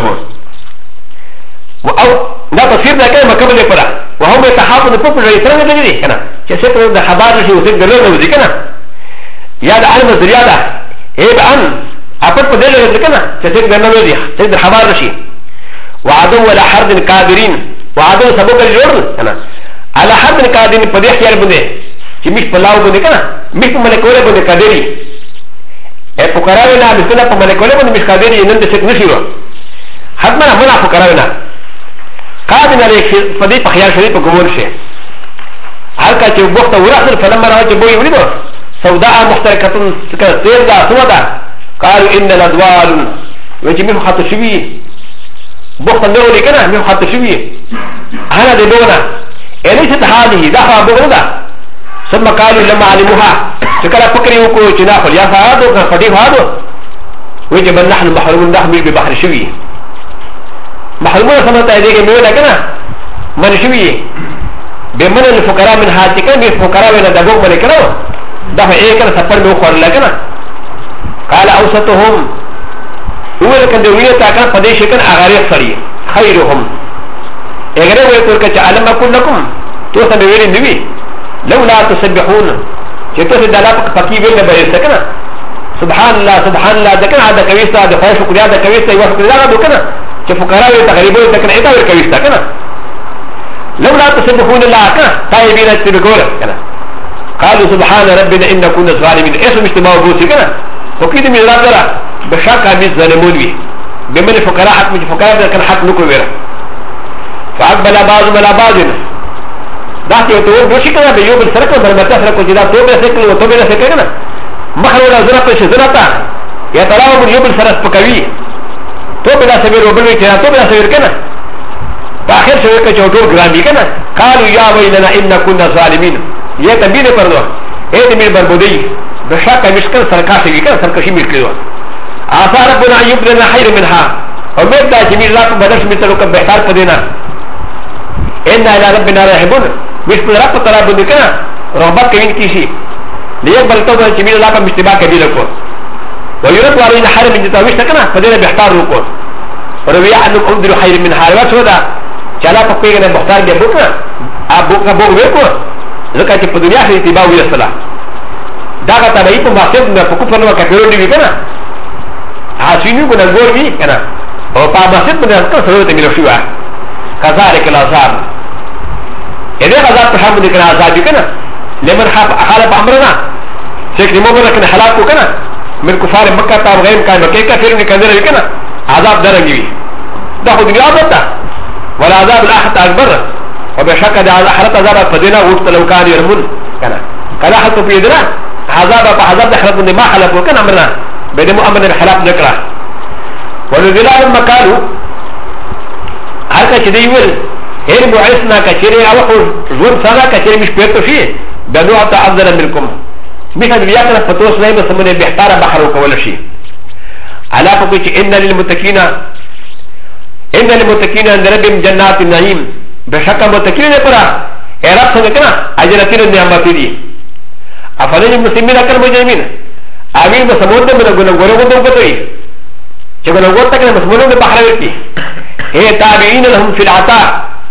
A: او لا تفسير دا كنا مقبله پرا وهم يتحافتون دي فوق سر رغيري كنا چسكنا دا حبار رشي وزيك دي نونا لوزي كنا يا دا علم الزريادة ايه بأن اپت په دې لږه کنه چې څنګه نه وځي چې د خبر شي وعدو ولا حرب الكافرين وعدو سبب الجور کنه على حرب الكافرين په دې خیال باندې چې مش په لاو باندې کنه مش په ملکوله باندې قادري اے فقراوی نه مثلا په ملکوله باندې مش قادري نن د څه نشي و حتما نه فقراوی نه قادر نه په دې په خیال شری په ګور شي هلکه چې وخت ورسره فلما راځي بوې ولیدو سوداء محترقه تیر دا سودا قالوا ان الادوال وجميع خط شوي بوخت نوري كنا من خط شوي انا دي دونا اليس هذه دفع بغدا ثم قالوا لما علموها شكرا فكري وكو جناح يا فادو كان فدي فادو وجب نحن محرومون نحمل ببحر شوي محرومون سمعت ايديك ميولا كنا من شوي بمن الفقراء من هاتي كان الفقراء من دبوك من كنا دفع ايه كنا سفر بوخور لكنا قال اوسطهم هو لكن دوية تاكا فدي شكن اغاريق سري خيرهم اغاريق ويقول كتا علم اقول لكم توسا بويري نبي لولا تسبحون چتوسي دلابك فكيبين نبريسكنا سبحان الله سبحان الله دكنا هذا كويستا هذا خير شكريا هذا كويستا يوشكريا هذا دكنا چفقراء تغريبون دكنا ايتا وير كويستا كنا لولا تسبحون الله كنا تايبين اتبقور كنا قالوا سبحان ربنا إن كنا ظالمين اسم اجتماع بوسي كنا وكيد من رابطة بشاكا من ظالمون بي بمن فقراء حق من فقراء كان حق نكو ويرا فأقبل بعض من بعضنا داتي وتوب دوشي كنا بيوب السرق وبرمتا سرق وجدا توب سرق وتوب سرق كنا مخلونا زرقة شزرقة يتلاوم اليوم السرس بكوي تو بلا سبيل وبلوي كنا تو بلا سبيل كنا فآخر سبيل كجوتور غرامي كنا قالوا يا ويلنا إنا كنا ظالمين يتنبيه پردو ايه من بربودي بشاكا مشكل سركاشي كنا سركشي مشكلوا آسا ربنا يبلنا خير منها ومد دا جميل الله بدرس مثلو كب بحتار قدنا إنا إلى ربنا راحبون مشكل رب طلابون كنا رغبات كمين كيشي ليقبل توبة جميل الله كمشتباه كبيركو ويرد علينا حرم من جتاويش تكنا فدينا بيختار روكو ورويا أنهم أمدلوا خير من حالوات سودا چالا پکوئیگنا بختار بیا بوکنا بوکنا بوک ویکو ذکا چه پا دنیا سے اتباع وی رسلا داگا تبایی پا محسد نا پا کفر نوا کپیرون دیوی کنا حاسوینیو کنا گور بی کنا و پا محسد بنا کن سرورت ملو شوا کذارک الازار ایده غزار پشام بندی کنا آزار بی کنا لمن حالب عمرنا شکل مومن کنا حلاکو کنا من کفار مکہ تا وغیر مکہ مکہ کفرون کندر بی کنا عذاب درنگی بی دا خود دنیا بتا والعذاب الآخرة أكبر وبشك آخرة عذاب فدينا وقت لو كان يرمون كذا حتى في يدنا عذاب فعذاب دخلت من ما حلف وكان أمرنا بدمو أمرنا بحلاف ذكره ونزل لما قالوا هلك كده يقول هي بعثنا كثير أو زور سنة كثير مش بيرتو فيه بنوع تعذر منكم مثل بياكنا فتوس نايم سمونه بيحتار بحروك ولا شيء على فكرة إن للمتقين إن المتقين عند ربهم جنات النعيم بشكل متقين لپاره إعراب څنګه کنه اجرتين النعمت دي افضل المسلمين اكل مجرمين امين مسمود من غنغورو غندو کوي چې غنغور تک مسمودو په بحر ورتي هي تابعين لهم في العطاء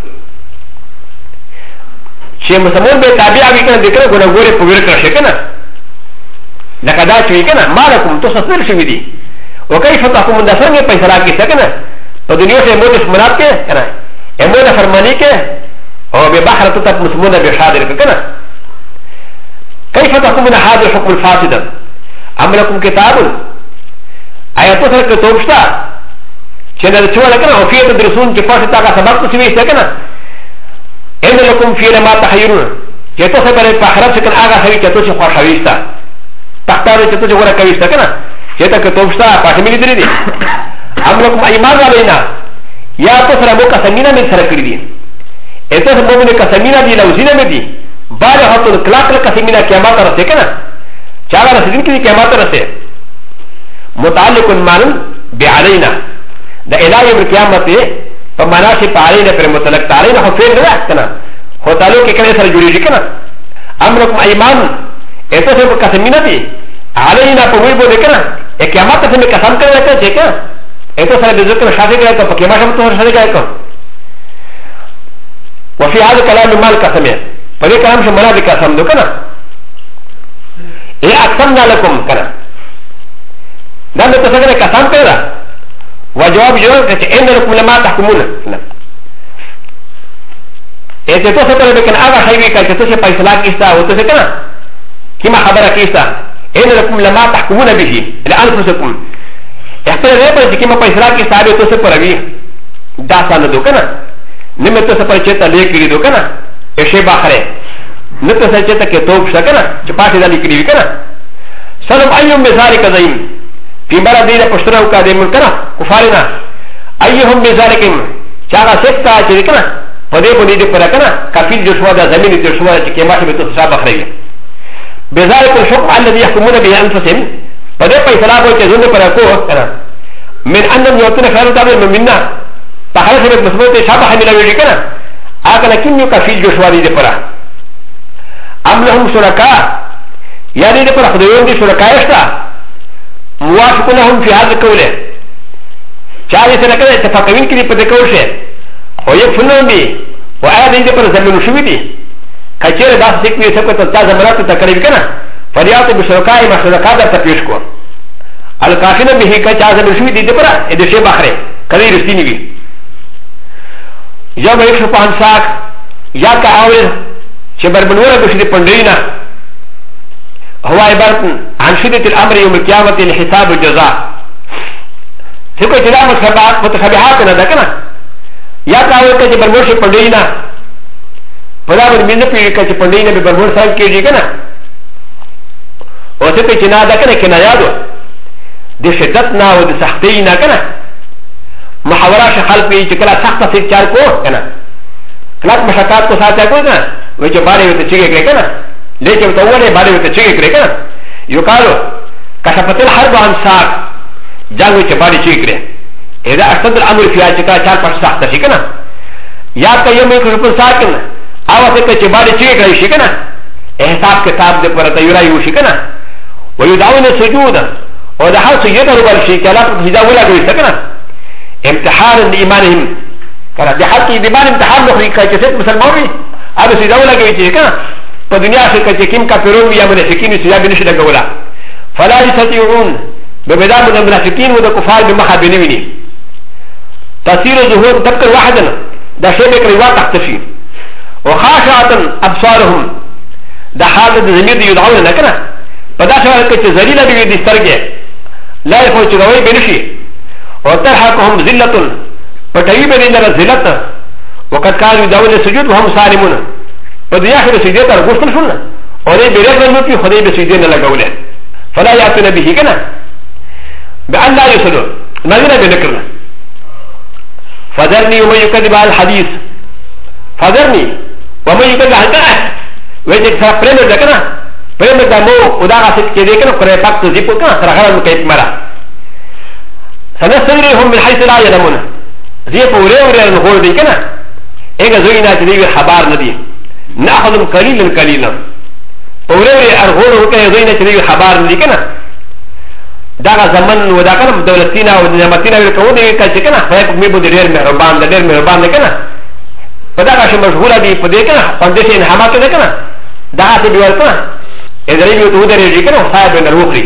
A: چې مسمود به تابع وي کنه دغه غنغوري په ورکه شي کنه لکه دا چې کنه مالکم تصفر شوی دي وكيف تقومون دفنه پیسې راکې کنه په دنیا کې موږ اسمنات کې کنه امونه فرمانی کې او به بحر ته تاسو مسمونه به شادر کنه كيف تقومون هذا الحكم الفاسد ام لكم كتاب آیات سره کې توبشتا چې نه څه ولا کنه او فيه درسون کې فاسد تا سبب څه وي څه کنه ان لكم في لما تحيرون چې تاسو په آخرت کې هغه هوي چې تاسو خوشحالي ستا تختار چې تاسو ورته کوي څه کنه چې تا کې توبشتا پاتې ملي دي ام لكم ايمان علينا يا تسرى بوكا سمينا من سرقري اتس مومن كسمينا دي لوزينا مدي بعد هاتو كلاك لكسمينا كيامات رسيكنا چاغا رسيدين كي كيامات رسي متعلق مان بعلينا دا الى يوم القيامه فمناسب علينا في المتلق علينا هو فين لا كنا هو تعالو كي كان سر جوري كنا ام لكم ايمان اتس بوكا سمينا دي علينا فوي بو دكنا كيامات سمي قسم كنا كنا اته سره بذكر شافي كده پکې ما هم ته سره کېږي وفي هذا كلام مال قسمه په دې کلام شمال دي قسم نو کنه ايه اقسمنا لكم کنه دا ته څنګه قسم کړه وجواب جو چې ان لكم لما تحكمون اته ته څه کړه کنه هغه شی کې چې څه فیصله کیستا او څه کنه کیما خبره کیستا ان لكم لما تحكمون به لانفسكم احتر ريبا جكيما پيسرا کی صاحب تو سے پروی دا سال دو کنا نم تو سے پر چتا لے کری دو کنا ایشے باخرے نہ تو سے چتا کہ توپ شا کنا چپاٹی دلی کری کنا سلام ایوم بذالک زین فی مرا دین پشترا کا دے من کنا کفارنا ایهم بذالکم چاغا سکتا چ کنا پدے پدی دے پر کنا کافی جوشوا دا زمین جوشوا چ کما سے تو صاحب باخرے بذالک الحكم الذي يحكمون به انفسهم پدے پیسلا کو چ زندے پر کو کنا من انم يوتنا خير دابل من منا تخلص من مسموت شابه حمل ويجي كنا اكل كن يكفي جوشوالي دي پرا ام لهم شركاء يعني دي پرا خديون دي شركاء اشتا موافقونهم في هذا القول چاہے سره کړه اتفاقین کړي په دې کول شي او یو فنون دي او اې دې پر زمینو شوې دي کچېره داس دې کې څه په تاسو زمرات ته کړی کنه فریات بشرکای مشرکات ته پیش کو الکافین به کچا زمینو شوې دي پر دې شی بخره کړي رښتینی وي یا به شو پان ساک یا کا اول چې بربنوره به شي پندرینا هو عبارت عن شدة الامر يوم القيامه الحساب والجزاء سيكون جدا متشابهات ندكنا يا كاوي كجي برموش پندينا پدا ور مين پي كجي پندينا به برموش سان کيجي كنا او څه چې نه دا کنه کنایا ده د شدت نه او د سختۍ نه کنه محاوره شخل په چې کله سخت څه چار کو کنه کله مشکات کو ساتي کو کنه وای چې باندې وته چې کې کنه لیکن ته وله باندې وته چې کې کنه یو کارو کشفت الحرب عن ساق جنگ چې باندې چې کې اذا اشتد الامر فيها چې کا چار پر سخت شي کنه یا ته یو مې کو پر ساق کنه او څه چې باندې چې کې شي کنه حساب کتاب دې پر ته یو شي کنه ويدعون سجودا او ده هر سجود ربال شي كلا فجدا ولا کوي څنګه امتحان الايمانهم کړه د حق ایمان امتحان نو کوي چې څه مسلمان وي هغه سجدا ولا کوي چې کنه په دنیا کې چې کوم کافرون یا منافقین سجدا بنشي دا کولا فلا يستطيعون ببدا من المنافقين والكفار بمخا بنويني تصير ظهور تبقى واحدا ده شيء بكري تختفي وخاشعه ابصارهم ده حال الزمير يدعون لكنه پدا شوال که ذلیل بھی دستر گئے لا يفوت روی بنشی اور ترحقهم ذلت پٹوی بنی لرا ذلت وقد كانوا يدعون السجود وهم سالمون پدنیا کے سجدے تر گفتن سننا اور یہ بیرے کرنے کی خدای بے سجدے نہ لگاولے فلا یاتون به کنا بان لا يسلو نظر بنکرنا فذرني ومن يكذب على الحديث فذرني ومن يكذب على وجه فريم ذكرنا فريم دمو ودا غاسد كده كده قرأ فقط زيبو كنا سرخنا المكيف مرا سنستدرهم من حيث لا يعلمون زيبو وريوري نقول دي كنا ايجا زوينا تدير خبار ندي ناخذهم قليلا قليلا وريوري ارغونه كنا زوينا تدير خبار ندي كنا داغا زمن ودا كنا دولتينا ونعمتينا ويكون دي كنا فايق ميبو دي دير مهربان دي كنا فداغا شو مشغولة دي فدي كنا فانديشن حماكة دي كنا داغا تدير كنا إذا لم يتودر يجيكنا وصاحب من الوخري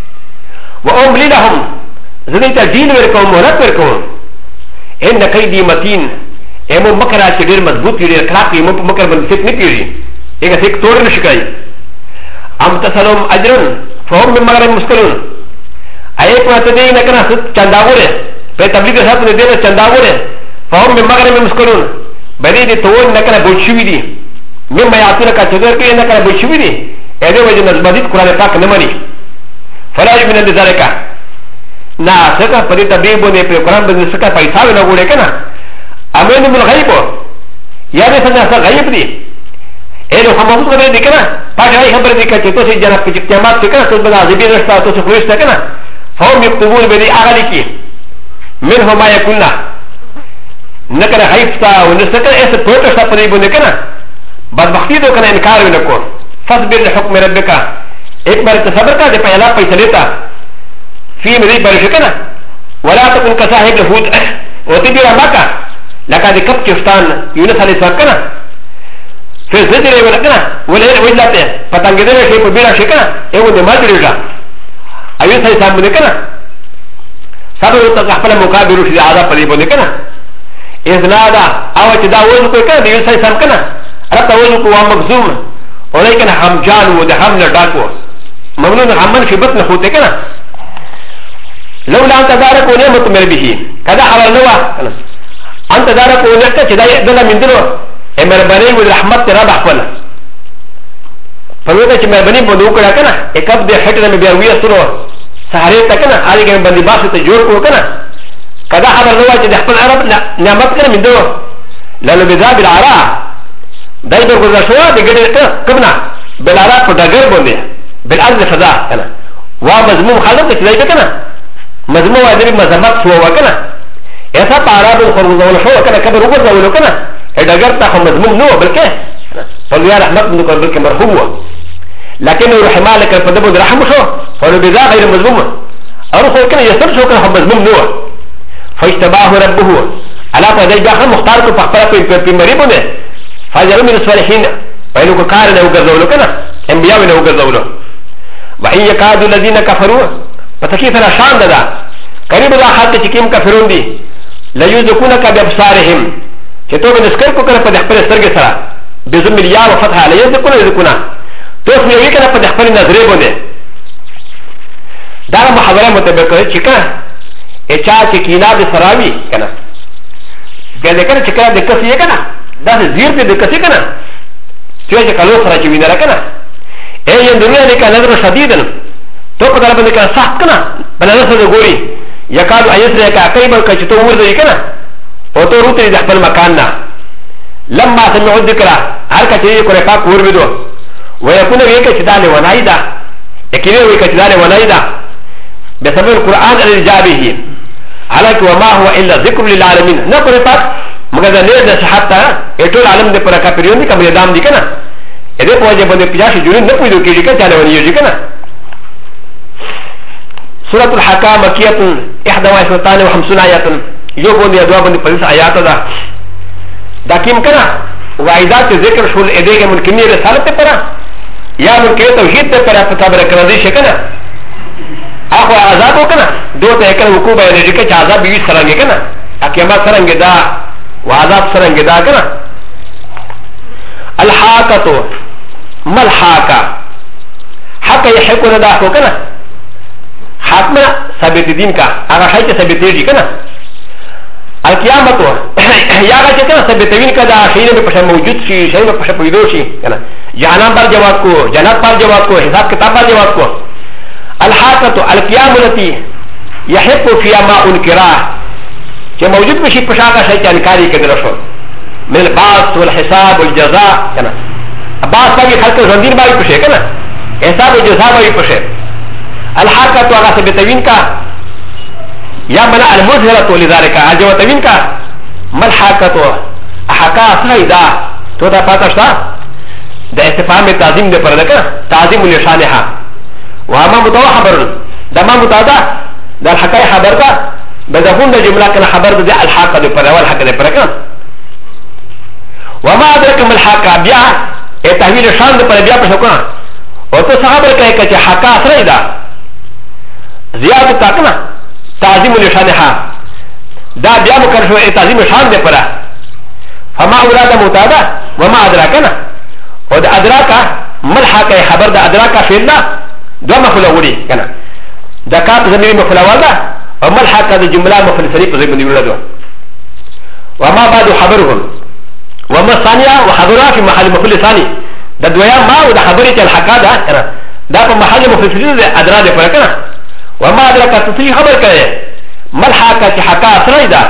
A: وأملي لهم زنيت الدين وركم ونت وركم إن كيدي متين إمو مكرا تدير مضبوط يدير كلاك إمو مكر بالفك نكيري إذا فيك تور نشكاي أم تسلم أجرا فهم من مغرب مسكلون أيك ما تدين كنا چنداوره فتبليغ ساتھ ندير چنداوره فهم من مغرب مسكلون بني دي تور نكنا بوشوي دي مما يعطينا كتدير كي نكنا بوشوي دي هذا وجه مزبوط قرآن پاک نمانی فلا يمكن ذلك نا سكا پدی تبلیغ بونه پر قرآن بزن سكا پیسا ونا گوڑے کنا امین من الغیب یا دے سنجا سا غیب دی ایلو خماموس قدر دی کنا پاک آئی خبر دی کچھ تو سی جناب کچھ قیامات سکنا تو بنا عذبی رشتا تو سی خوشتا کنا فهم یکتبون بدی آغلی کی منه ما یکننا نکنا غیب ستا ونسکنا ایسا پروتشتا پدی بونه کنا بدبختی دو کنا انکار ونکو فاصبر لحكم ربك ایک بار تصبر کا دے پہلا پیسہ لیتا فی مری برشکنا ولا تكن كصاحب الحوت وتبي رمكا لقد كب كفتان يونس عليه السلام كنا في زجر ولكنا ولا وجلاته فتنجد له شيء بلا شكنا ايو ده ما درجا ايو سي سام بنكنا سبب تقبل مقابل في هذا قريب بنكنا اذ نادى او تداول كو كنا يونس سي سام كنا رتاول كو مغزوم ولكن حمجان ودهم لداكو ممنون حمل في بطن خوته كنا لولا أن تدارك ونعمة من به كذا حوال نوا أن تدارك ونعمة كذا يدل من دلو مرباني والرحمة تراب أحوال فلوكا كما بني بدوك لكنا إكاب دي حتى من بيروية سلو سهرية كنا هذه كما بني باس تجور كنا كذا حوال نوا كذا أحوال عرب نعمة كنا من دلو لأنه بذاب العراء دايما قلنا شوى بقدر كبنا بالعراء فدقر بني بالأرض فضاء كنا ومزموم خلق كذا كنا مزمو وادري مزمات سوى وكنا إذا تعرض الخروج ولا شو كنا كبر وقرض ولا كنا إذا جرت أخو مزموم نو بالكه فلو يا رحمة من كل بالكه مرحوم لكن الرحمة لك فدبوا الرحمة شو فلو بذا غير مزموم أروح كنا يصير شو كنا مزموم نو فاجتباه ربه على فذي جاء مختار كفقرة في مريبونه فجروا من الصالحين وإنه كارن أو جزولو كنا أنبياء أو جزولو وإن يكاد الذين كفروا فتكيف انا شان دا قريب دا حالت چکیم کافرون دی لیوزکونک بابصارهم چتو به نسکر کو کنه په خپل سترګې سره بزم الیا و فتح علی یذکون یذکونا تو اسمه وی کنه په خپل نظر باندې دا محاوره مطابق چې کنه اچا چې کینا د سراوی کنه ګل کنه چې کنه د کسې کنه دا زیر دې د کسې کنه چې کلو سره چې وینره کنه اي يندرون لك نظر شديدا تو قدر بندك صح كنا بل نصر غوري يكاد ايسر لك كيبا كتو ورد كنا او تو روتي دخل مكاننا لما سمعوا الذكر هل كتير كرفا كوربدو ويكون ويك تدال ونايدا يكيني ويك تدال ونايدا بسبب القران الجابه عليك وما هو الا ذكر للعالمين نقول فقط مگر نه د صحتا اټول عالم د پر کاپریون دي کوم دام دي کنه اده په وجه باندې پیاش جوړین نه پوي دوی کې چاله ونیږي کنه سوره الحکام مکیه 51 آیات یو باندې دوا باندې 50 آیات ده دا کیم کنه وایدات ذکر شول اده ممکنه رسالت پر یا ممکنه توحید پر خبره کړی دي شکنه اخو عذاب وکنه دوته کله وکوه به دې کې عذاب وی سره کنه اکیما سره دا وعذاب سرنگ دا کنا الحاقتو مل حاقا حقا يحقو ندا کو کنا حقنا ثابت دین کا اگر حقا ثابت دی کنا القیامتو یاغا چه کنا ثابت دین کا دا شیئے میں پشا موجود شی شیئے میں پشا پیدو شی کنا جہنم پر جواب کو جنت پر جواب کو حساب کتاب پر جواب کو الحاقتو القیامتی يحقو فيها ما انکرا چې موجود بشي په شاګه شي چې انکاري کېدل شو من البعث والحساب والجزاء کنه بعض باندې خلک ژوندین باندې پښه کنه حساب او جزاء باندې پښه الحاقه تو هغه ثبتوین کا یا من المظهره لذلك اجوتوین کا مل حاقه تو حقا فائدہ تو دا پاتہ شتا د استفهام تعظیم دې پر لکه تعظیم لشانها وما متوخبر دما متعدا د الحقای خبر کا بدهون جمله كان خبر ده الحاقه ده پر اول حق ده پر كان وما ادرك من الحاقه بيا تحويل شان ده پر بيا پر شو كان او تو صحابه کہے کہ حقا اثر ده زیادہ تاکنا تعظیم لشانها دا بیا مکر شو تعظیم شان ده پر فما اوراد متعدا وما ادراكنا او ده ادراكا ملحقه خبر ده ادراكا فعل دو مفعول غوري كان ده كاب ضمير مفعول وادا وما الحق هذه الجملة مفلسري بزيب من يولدوا وما بعد خبرهم وما الثانية وحضرها في محل مفل ثاني ده دويا ما وده خبري الحق هذا ده في محل مفلسري ده أدرى ده فرقنا وما أدرك تصيح خبر كده ما الحق هذه حقا أسرائي ده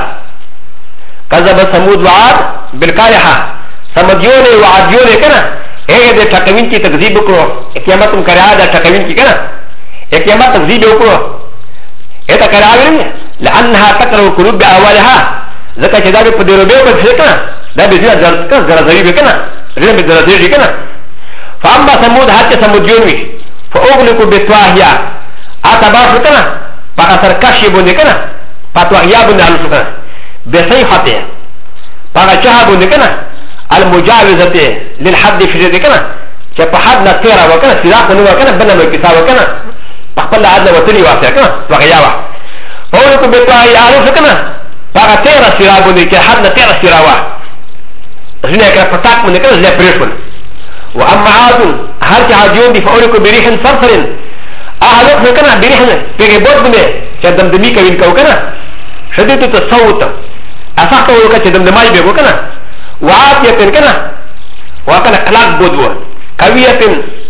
A: كذب ثمود وعاد بالقارحة ثموديوني وعاديوني كنا ايه ده تقوين کی تكذيب وكرو اقيامتهم كرعا ده تقوين کی كنا اقيامت تكذيب وكرو اته کراوی لانها تقرا القلوب باولها ذکر چې دا په دې روبه په څه کنه دا به زیات زرزری به کنه ریم به زرزری کنه فاما ثمود حتى ثموديون وي فاغلقوا بتواهيا اتباس کنه پاکستر کاشي باندې کنه پتواهيا باندې الف کنه بصيحته پاکچا باندې کنه المجاوزه للحد في ذلك کنه چې په حد نه تیرا وکنه سیرا کو نو کنه بنه نو کتاب کنه خپل عدل وتلی واسه کنه وغیاوا اورکو بتوا یارو فکنه هغه تیر سیرا باندې کې حد نه تیر سیرا وا ځنه کړه پټاک باندې کنه زه پرېښول واما عاد هر چې عادیون دي فاورکو بریح صفرن اهلو فکنه بریح پیګه بوت باندې چې دمدمی کوي کو کنه شدید تصوت اساته وکړه چې دمدمای به وکنه وعاتیه کنه وکنه کلاک بودو کویه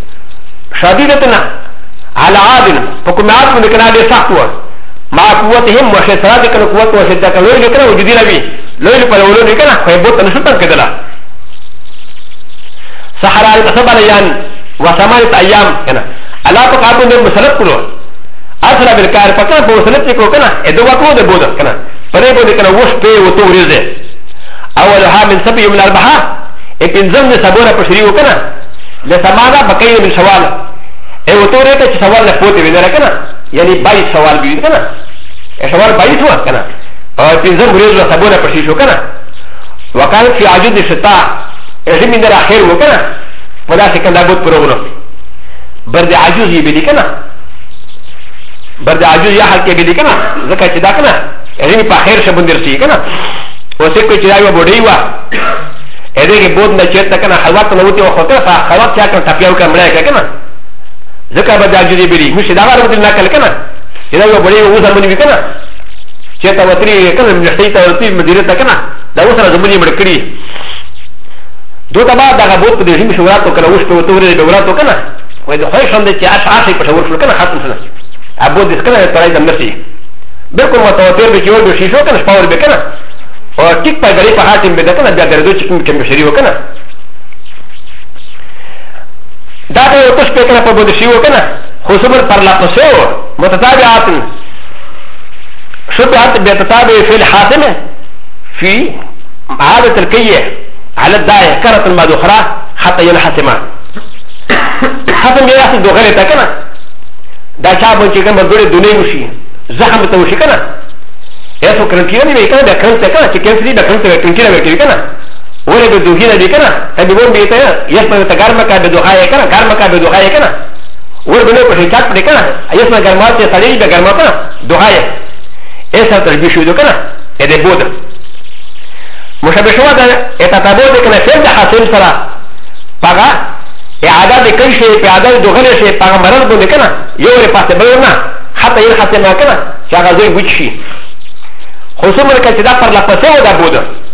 A: شدیدتنا على عادل فكمات من كنا دي ساقوا مع قوتهم وشسرات كنا قوت وشدة كنا لوي كنا وجدي لبي لوي لولو كنا خيبوت نشطن كدلا سحرا تصبر يان وثمانية أيام كنا ألا تقابل من مسلط كلو أسرع بالكار فكنا بوسلط كلو كنا إدوا كلو ده بودا كنا فريبو ده كنا وش بي وتو ريزه أولها من سبي من البحر إبنزم سبورة بشريو كنا لسمانا بقية من شوال ايو تو ريتا چه سوال نفوتي بيدنا كنا يعني 22 سوال بيد كنا سوال 22 هو كنا وپنزم ريزو سبونا پشيشو كنا وكانت في عجود الشتاء ازم من در آخر هو كنا ودا سكندا بود پروغنو برد عجوز يبدي كنا برد عجوز يا حال كي بيدي كنا ذكا چه دا كنا ازم پا خير شبندر سي كنا وسيكو چه دايو بودي وا ازم كي بود نچيرتا كنا خلوات نوتي وخوكنا فا خلوات چا كنا تپياو كنا ملايكا كنا ذكا بدا جدي بري مش دعوة بدل ناكل كنا إذا هو بري ووزن مني كنا شيء توتري كنا من حيث توتري مديرة كنا ده وصل زمني مركري دو تبع ده غبوت بدي مش وراتو كنا وش توتوري بوراتو كنا و د خوښ هم د چې اشعاشي په شور شو کنه ختم شنه ابو د کنه ترای د نفسي بالکل متواتر به جوړ شي شو کنه پاور به کنه او ټیک په غړي په حاتم به کنه بیا درځو چې کوم کې شری وکنه دا ته اوس په کنه په بده شي وکنه خصوصا پر لا پسو متتابعات شبهات بتتابع في الحاتمه في عادة الكيه على الداية كرة المدخرة حتى ينحسما حتى يأخذ دغير تكنا دا شعب من شكل مدور الدنيا وشي زخم توشي كنا يسو كرنتيني بيكنا دا كرنت كنا شكل سري دا كرنت كرنتينا بيكنا ولا بدوهينا بيكنا تبيبون بيتا يسمى تغارمكا بدوخايا كنا غارمكا بدوخايا كنا ولا بنو بشيكات بيكنا يسمى غارمات يسالي بغارمكا دوخايا ایسا تربیشو دو کنا ایده بود مشابه شما دا اتتابو ده کنا فیل ده حاصل سرا پاگا اعاده ده کنشه اعاده دو غلشه پاگا مرض بونده کنا یو ری پاسه بلونا حتی این حاصل نا کنا چاگا زوی بوچ شی خصوصا مرکا چه دا پر لپسه و دا بود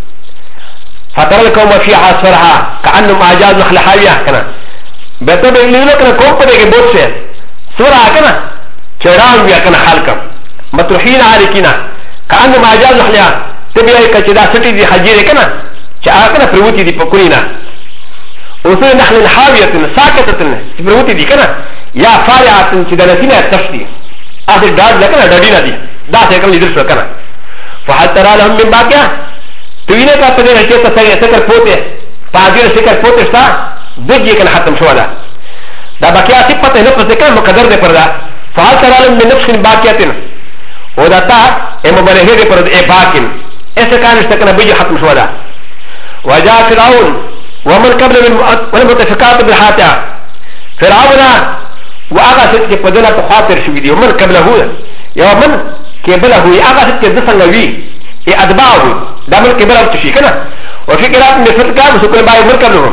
A: فتر القوم فی عاصفرها کعنم اعجاز نخل حاویه کنا بیتا بگلیونو کنا کوم پده که بود سے سورا کنا چران بیا کنا حال کم مطرحين عليكنا كأنه ما جاز نحليا تبعي كذا ستي دي حجيرة كنا شاكنا فروتي دي بكورينا وصول نحن الحاوية ساكتة فروتي دي كنا يا فارعة تدلتنا تشتي آخر داد لكنا دادينا دي دا سيكم لدرسوا كنا فهل ترى لهم من باقيا توينة كاتبين هكذا سكر فوتي فعزير سكر فوتي ستا دجي كنا حتم شو دا باقيا سيبتا نفس كنا مقدر دي پردا فهل ترى لهم من نفس باقياتنا وداتا مبالغه دي پرد باكن ایسا كان اشتكنا بيجي ختم شو دا وجاء فرعون ومن قبل والمتفقات بالحاتع فرعون واغا ست پدنا تخاطر شو دي ومن قبله يا من قبله اغا ست دسنوي اتباعه دا من قبله تشي كنا وفي قراءه من فتقا وسكن باي من قبلهم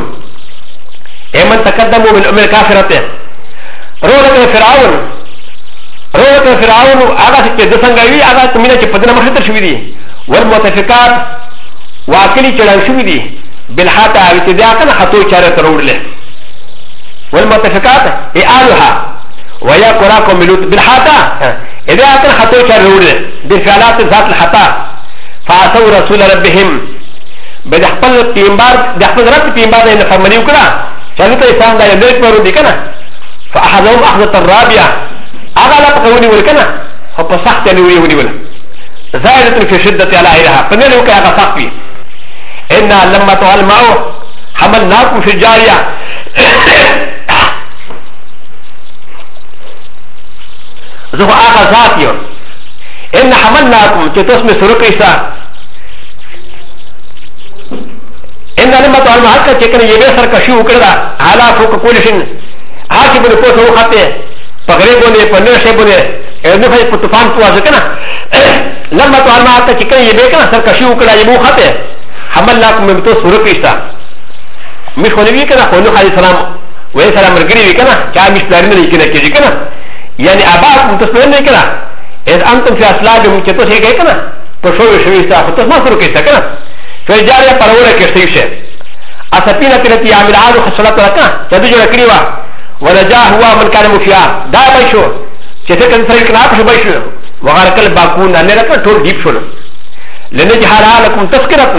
A: من تقدموا من امر كافرته رولك فرعون روت فرعون اغا چې د څنګه وی اغا تمینه چې پدنه مخته شوې دي والمتفقات واکلی چلان شوې دي بالحاتا ابتداء کنه خطو چاره تروړل والمتفقات اعالها ويا قراكم ملوت بالحاتا اذا كان خطو چاره تروړل بفعلات ذات الحتا فاعصوا رسول ربهم بدحقل تیمبار دحقل رب تیمبار نه فرمانی وکړه چې ته انسان دا یې ورو دي کنه فاحذهم اخذه الرابعه اغا لا تقولي ولكنا هو بصحت نوري ولي زائدة في شدة على غيرها فنلو كاغا صحبي إنا لما طال معه حملناكم في الجارية زهو اغا ذاتي إن حملناكم تتسمي سرقيسا إنا لما طال معه كنا يبسر كشيو كذا على فوق كل شيء هاكي بنفوس هو خطيه پغریبونه پنرشبونه نو خای په طوفان په واسه کنه لما تو علما ته چې کنه یې به کنه سرکشي وکړه یې مو خطه حمل لاکم مې تو سور پیښتا مې خو نبی کنه خو نو خای سلام وې سلام مرګري وی کنه چا مې پلان نه کنه کېږي کنه یعنی ابا کوم تاسو نه کنه اذ انتم فی اصلابهم چې تاسو یې کنه په شو شوي تاسو تاسو ما سره کېسته کنه فجاریا پرونه کې شه اسپینه تلتی عامل عادو خصلت راکا چې دې جوړ کړی و ورجاه هو من كان مفيا دا بيشو شتكن فريق ناقش بيشو وغارك الباكون ان لك تور ديب شو لنجعل لكم تذكرة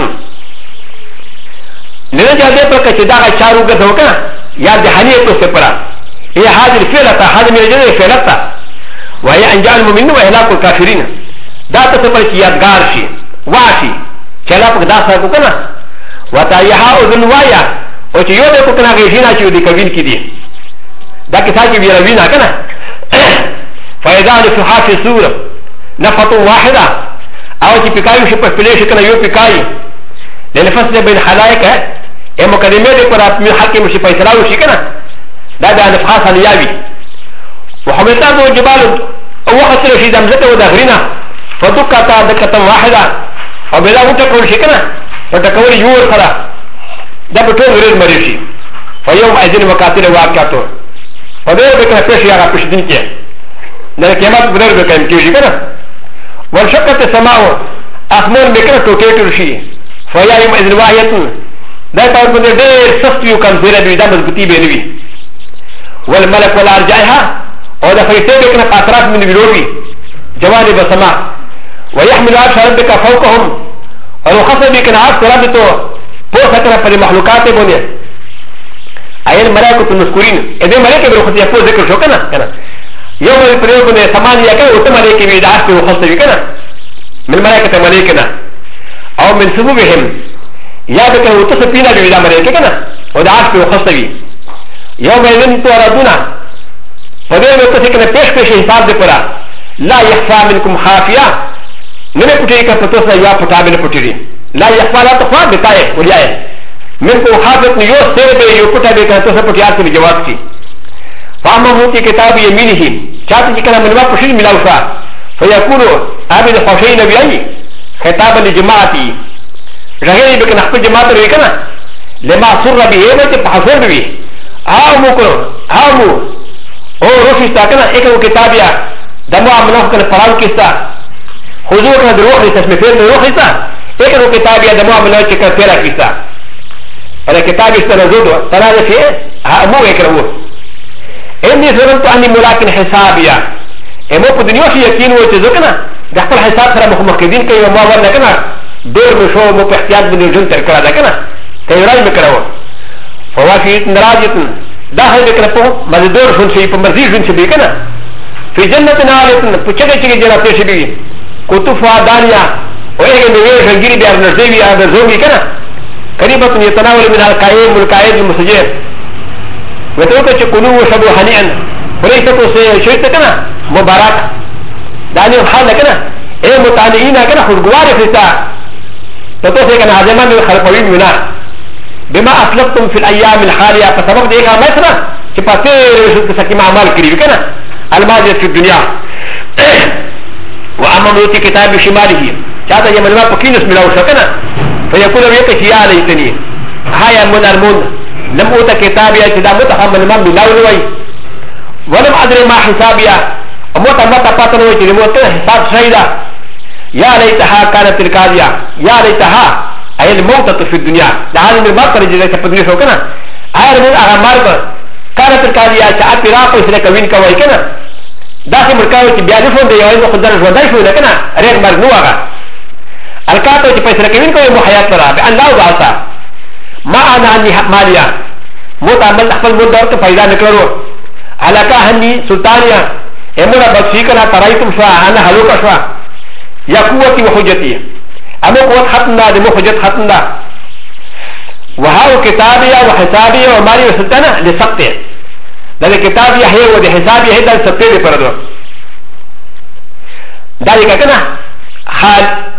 A: لنجعل ذلك كدا شارو غدوكا يا دهانيه تو سپرا هي هذه الفعلة هذه من الجنة فعلة وهي انجال المؤمنين واهلاك الكافرين دا تسپر يادگار شي واشي چلا پک دا سا کو کنا وتايها اذن وايا او چې یو د کو کنا غیشینا چې دی کوین کی دی دا كتاب بيروينا كنا فإذا نفحا في سورة نفط واحدة أو تي بكاي شبه فليش كنا يو بكاي لأن فصل بين حلايك مكلمة دي قرأت من حكي مشي فيسلاو شي كنا دا نفحا سنياوي وحملتا دو جبال وقت لشي دمزته ودغرنا فدكتا دكتا واحدة وبلا وتكون شي كنا فتكون يور خلا دا بطول غير مريشي فيوم أذن وكاتل واقعته ودور بكنا پیش یاغا پیش دن کیا در قیمت بدر بکن کیوشی کنا والشقت السماء اخمون بکنا توکیتر شی فیا یم اذن واحیتن دا طور بندر دیر سست یو کم زیره دوی دا مضبطی بینوی والملك والارجائها او دا فريسته بكنا قاطرات من بلوبي جوانب السماء ويحمل عرش ربك فوقهم ورخص بكنا عرش ربته فوقنا في المخلوقات بني اي الملائكه المذكورين اذا ملائكه برخص يقول ذكر شو كنا يوم البريو بني ثمانيه كان وتملائكه بيدعس برخص بكنا من ملائكه ملائكنا او من سببهم يا بكنا وتصفينا بيدا ملائكه كنا ودعس برخص بي يوم يذن توردونا فدې وخت کې کنه پېښ حساب دې پرا لا يخفى منكم خافيه نه پټي کا پتو سره یا پټا به پټي لا يخفى لا تخفى بتاي وليای منكم خافيه یو سره به یو پټا به کا تاسو پټي اته جواب کی فاما هو کی کتاب یمینه چاته چې کنه منوا پښین ملاو شو فیقول ابي الحسين نبي خطاب لجماعتي رغی به کنه خپل جماعت لري کنه لما سر به ایمه په حضور به عامو کو عامو او روشي ساكنه اكو كتابيا دمو عملوه كان فرال كيستا خذوه كان دروخي تسميتين دروخي سا اكو كتابيا دمو عملوه كان فيرا كيستا هذا كتابي استنزوده تنازل فيه مو يكرهوه اني ظننت اني ملاكن حسابيا امو په دنیا کې یقین و چې ځکه د خپل حساب سره مخکدين کوي ما ورنه کنه ډېر مشو مو په احتیاط باندې ژوند تر کړه دا کنه کوي راځي مکرو فوافي نراجتن دا هي بكره مزدور شون شي په مرضي شون شي بكنا في جنة نالتن پچګه چې جنا پېښې بي کوتفا دانيا وهي نوې غنګري بیا نرځي یا د زومي کنه قريبه يتناول من القائم والقائد المسجد وتوکه چې کولو وشبو حنيئا وليس تو شيء کنه مبارک داني حال کنه اي متعلقين کنه خدغوار فتا تاسو کنه اعظم خلقوي منا بما اسلفتم في الايام الحاليه فسبب ديها مثلا كفاتير سكيم اعمال كريم كنا الماضي في الدنيا واما موتي كتاب شماله شاتا يمنوا بكينس ملاو شكنا فيقول ريك يا ليتني هيا من المون لم اوت كتابي كذا متحمل من ملاو نوي ولم ادري ما حسابيا اموت متى فاتنوي تلموت حساب شيدا يا ليتها كانت القاضيه يا ليتها اي الموتة في الدنيا لهذا من بعض الرجال يتفضل شوكنا هذا من اغمار كانت القاضيه شاعت راقو سره کوین کوي کنه داسې مرکاوي چې بیا نشو دی یو خدای ژوندای شو کنه رېګ مرګ نو هغه الکاته چې پیسې کوین کوي مو حیات سره به الله واسا ما انا اني مالیا متعمل خپل مدار ته پیدا نکړو علاقه هني سلطانیا امره بخشي کنه ترایتم شو انا هلوک شو یا قوتي وحجتي اما قوت ختم دا دمو حجت ختم دا وهاو كتابيا وحسابيا ومالي وسلطانة لسقطه دا كتابيا هي ودي حسابيا هي دا سقطه دي پردو دا لكا كنا حال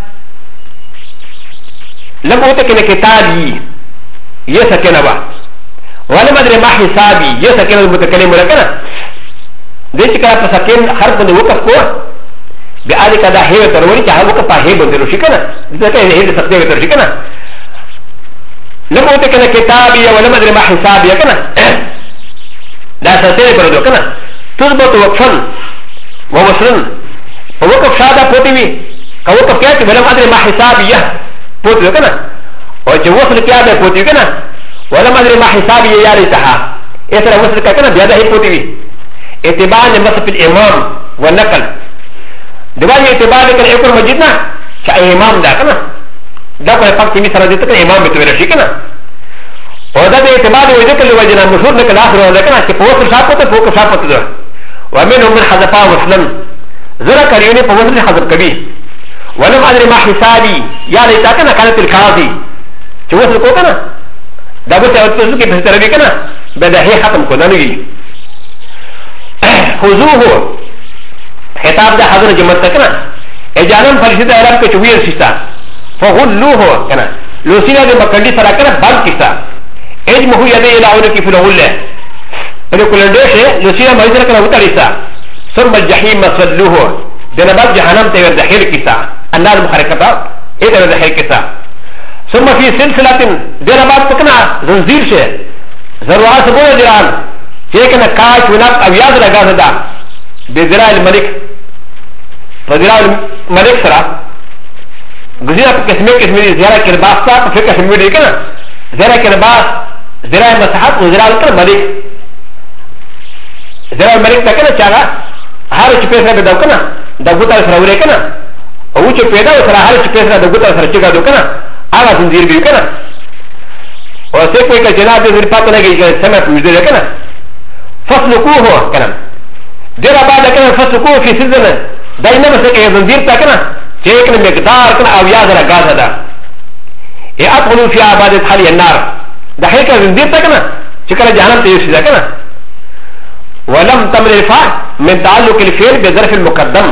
A: لم اوتكنا كتابي يسكنا با ولم ادري ما حسابي يسكنا المتكلم لكنا دي چكا پسكين حرف دي وقف کو بأذيك هذا هي تروري كه وقف هي بندرو شكنا ذكر هي تسقطه بندرو شكنا لم أوتكنا كتابي ولم أدري ما حسابي كنا لا سأسير بردو كنا تضبط وقفا ووصلا ووقف شادا بوتيوي كوقف كياتي ولم أدري ما حسابي بوتيو كنا وجوصل كيابي بوتيو كنا ولم أدري ما حسابي يا ريتها إذا وصل كنا بيادا هي بوتيوي اتباع لمصف الإمام والنقل دبالي اتباع لكن يكون مجدنا كإمام دا كنا دا كنا فاق تيمي سرادي تكنا إمام بتويرشي كنا ودا دا اتباع وذكر لوجنا مشهور لكن آخر ولا كنا كفوق شاپت فوق شاپت دا ومنهم من حذفا وصلا زرا كريوني فوصل حذف كبير ولم أدري ما حسابي يا ليتا كنا كانت الكاظي شو وصل كو كنا دا بس أتوزو كي بستربي كنا بدا هي ختم كنا نجي خذوه خطاب دا حضر جمعت كنا اجانم فلسطة عرب كچوير شستا فغلوه كنا لوسينا دي مكندي سرا كنا بانك كستا اجمهو يدي الى عونك في الغلة فلكل اندوش لوسينا مهزر كنا وطريسا ثم الجحيم صلوه دنبات جهنم تيور دحير كستا النار مخاركتا ايه تيور دحير كستا ثم في سلسلة دنبات كنا زنزير شه ذروات سبوه جران كنا كاش وناك اوياد لغاز دا بذراع الملك فذراع الملك سرا گزیرہ قسمے قسمے زیرہ کرباس تا پھر قسمے دے کنا زیرہ کرباس زیرہ مسحت و زیرہ کر ملک زرا ملك تكنا چاغا هر چ پیسه به دوکنا دغوتا سره ورې کنه او چې پیدا سره هر چ پیسه دغوتا سره چګا دوکنا هغه زنجیر به کنه او څه کوئی که جناب دې پاتې لګي چې سمه پوجده کنه فصلكوه کنه دغه بعد کنه فصلكوه فی سلسله دایمه څه کې زنجیر تا کنه چې کنه مقدار کنه او یا زرا غاز ده ای ادخلوا فی عبادت حلی النار ده هیڅ زنجیر تا کنه چې کله جهنم ته یوسي کنه ولم تمر الفاء من تعلق الفعل بظرف المقدم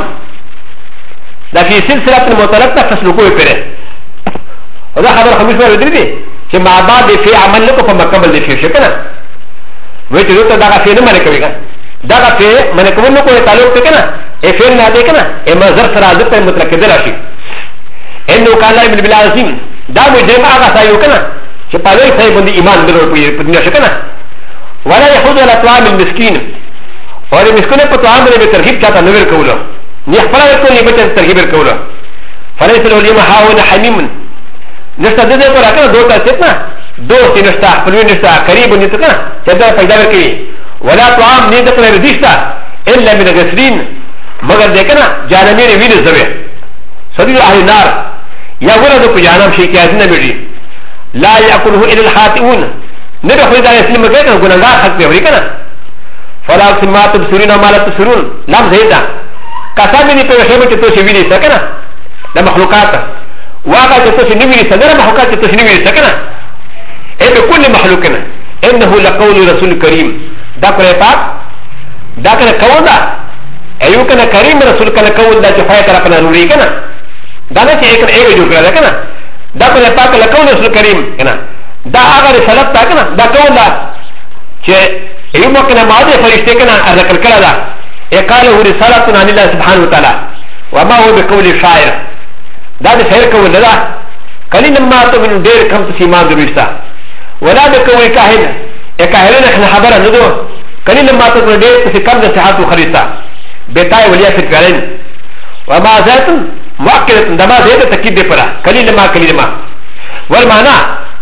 A: ده في سلسله المطلقه فسلكوه پره وده خبر خميس مره دري چې ما بعد في عمل لكم فمكمل دي في شكنا وجه ته دا فعل نه کوي دا فعل من کوم نو کوئی تعلق ته کنه ای فعل نه دی کنه ای مصدر سره حاضر ته مطلق کېدل شي انه قال ابن بالعظیم دا مجرم هغه ځایو کنه چې په لوی ځای باندې ایمان درو په دنیا شکنه ولا يحض على طعام المسكين اور مسكين په طعام باندې ترغیب چاته نور کوله نه خپل ورکو نه به ترغیب کوله فليس له اليوم هاون حميم نشته دې پر راکړه دوه څه دوست نشته خپل نشته قریب نشته کنه چې دا پیدا ورکړي ولا طعام نه د پر رضیشته الا من غسلين مگر دې کنه جانمیر ویل زوی سدي اهل النار یا ورته په جانم شي کې ازنه بيږي لا ياكله الا الخاطئون نه به خو دا اسلام کې کنه ګناګار حق به وري کنه فلا سمات تبصرون ما لا تبصرون لم زيدا کسامني په شی چې تو شي ویلي سکنه د مخلوقات واقع چې تو شي نیوي سره مخلوقات چې تو شي نیوي سکنه اي بكل مخلوقنا انه لقول رسول كريم دا کله پاک دا کله قول دا ایو کنه کریم رسول کله قول دا چې فایده را کنه نوري کنه دا نه چې ایک ایک جوړ کړل کنه دا کله پاک کله قول رسول کریم کنه دا هغه رسالت تا کنه دا قول دا چې ایو مکنه ماده فرشته کنه ذکر کړه دا قاله رسالت عن الله سبحانه وتعالى وما هو بقول شاعر دا د شاعر قول دا کله ما ته من ډیر کم څه ایمان دروستا ولا بقول كاهن كاهن نحن خبر ندو كلين ما تقول دي في كم صحات وخريطه بتاي وليا في الكلام وما ذات مؤكد دما زيت تكيد پرا كلين ما والمعنى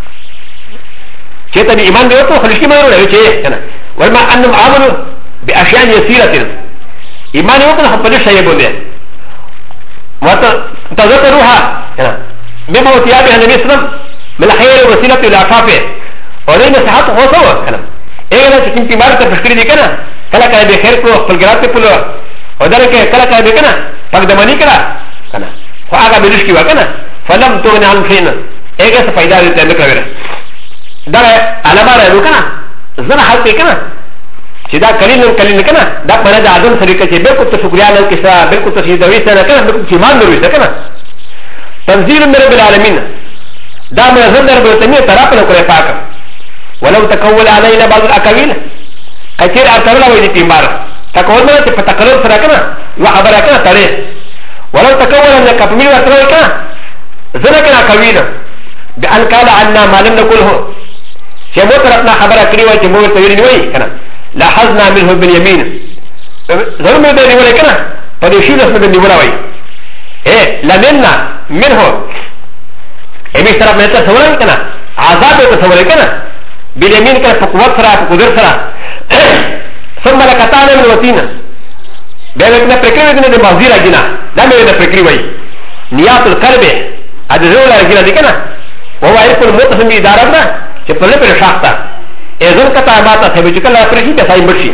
A: چيتا بي ایمان دیو تو خلشی ما ولا چي انا والما انهم عملوا باشياء يسيره ایمان یو کنه په شی بوله وتذكروها انا بما وتيابه النبي صلى الله عليه وسلم من خير وسيله الى عفافه اور این صحت ہو سو کنه ایله چې کوم بیمار ته فکر دي کنه کله کله به خیر کو خپل ګرات په لور او درکه کله کله به کنه پک دمنی کړه کنه خو هغه به رښتیا وکنه فلم تغن عن فين ایګه څه پیدا دي نه کوي دا علامه راځو کنه زنه حالت کنه چې دا کلین کنه دا په د اعظم طریقه چې به کو ته شکریا نه کیسه به کو ته دوی سره کنه به کو ایمان لري کنه تنزيل من رب العالمين دا منزل در برتنی طرف نه کوي پاک ولو تقول علينا بعض الاقاويل كثير ارتبلا ويدي تيمار تقول ما تتكلم سراكنا وخبركنا تاريخ ولو تقول ان كفمي وتركنا زنكنا اقاويل بان قال عنا ما لم نقوله شمو طرفنا خبر كري وجه مو توري وي كنا لاحظنا منه باليمين ظلم ده ولا كنا فدشيل اسمه ده ولا وي ايه لمنا منه ايه طرف ما تصور كنا عذاب تصور كنا باليمين كان فقوات سرا فقدر سرا ثم لكتانا من وطينا بأننا فكرة من المغزير جنا لا من فكرة وي نيات القلب هذا زول جنا دي كنا وهو يكون متصل بإدارتنا شبه پر شاختا اذن كتا باتا سبجك الله فرشي بساي مرشي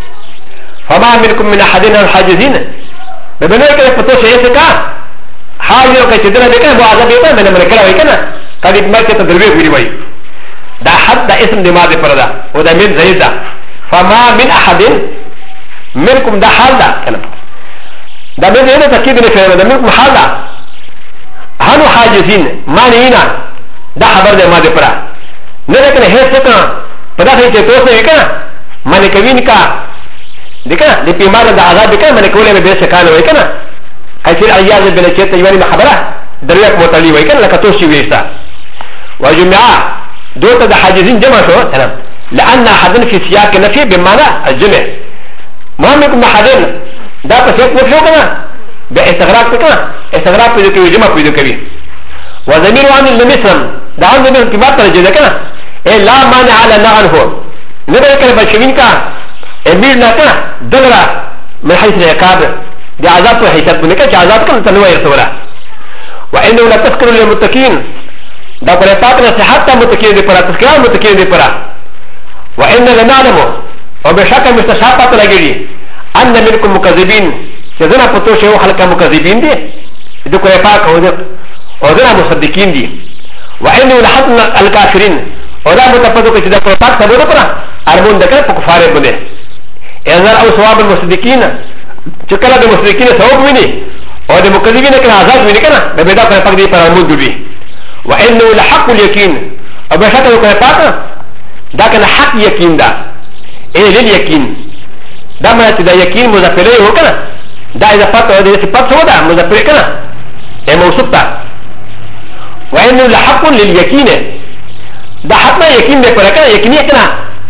A: فما منكم من أحدين الحاجزين ببنوه كده فتو شيء سكا حاجر كتدنا دي كنا وعذاب يتا من مركلا وي كنا قد اتمرك تدربيه وي وي دا حد دا اسم دماغ فردا ودا من زيد دا فما من احد منكم دا حال دا كلام دا من زيد تكيد نفعل دا منكم حال دا هنو حاجزين مانينا دا خبر دا ما دي فرا نلكن هيس سكنا پدا سي چه توسه وكنا مانكوين کا دكنا دي پیمار دا عذاب دكنا مانكولي میں بيس سکانو وكنا كثير اياز بلا چه تيواني محبرة درويك موتالي وكنا لكا توشي ويشتا وجمعا دوتا دا حاجزين جمع شو تمام لأن أحدن في سياق نفي بمعنى الجمع مهمكم أحدن دا بسيط نفسه كنا باستغراق كنا استغراق بيدو كوي جمع بيدو كوي وزمير عن المسلم دا عن زمير انتباه ترجي كنا إيه لا مانع على نغن هو نبقى كنا بشوين كا امير ناكا دلرا من حيث العقاب دي عذاب وحيثات بنكا عذاب كم تنوى يرسولا وانه لا تذكر للمتقين دا قرآن پاک نصيحات متقين دي پرا تذكران متقين دي پرا وان لنعلم وبشك مستشافات لگيري ان منكم مكذبين جزنا پتو شو خلق مكذبين دي دي قرآن پاک وذنا مصدقين دي وانه لحظن الكافرين وذا متفضل كي دا قرآن پاک سبو پرا ارمون دكار كفار بني انظر او ثواب المصدقين چکلا دي مصدقين ثواب مني او دي مكذبين كنا عذاب مني كنا بدا قرآن پاک دي پر ارمون دي وانه لحق اليقين وبشك قرآن پاک دا كان حق يقين دا ايه لليقين دا ما دا يقين مضافره هو كنا دا اذا فتح دا صفات سو دا مضافره كنا ايه موصوف دا وانه لحق لليقين دا حق يقين دي پر كنا يقيني كنا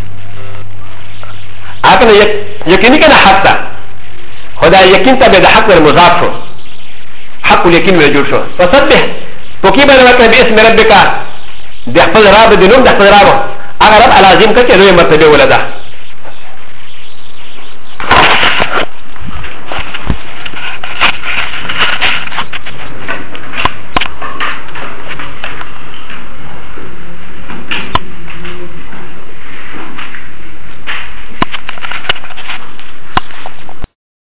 A: اكن يقيني كنا حق دا خدا يقين تا دا حق المضاف شو حق اليقين موجود شو فسبح وكيف بنا باسم ربك دي حفظ راب دي نوم دي حفظ راب اگر رب العظيم كتير مرتبه ولدا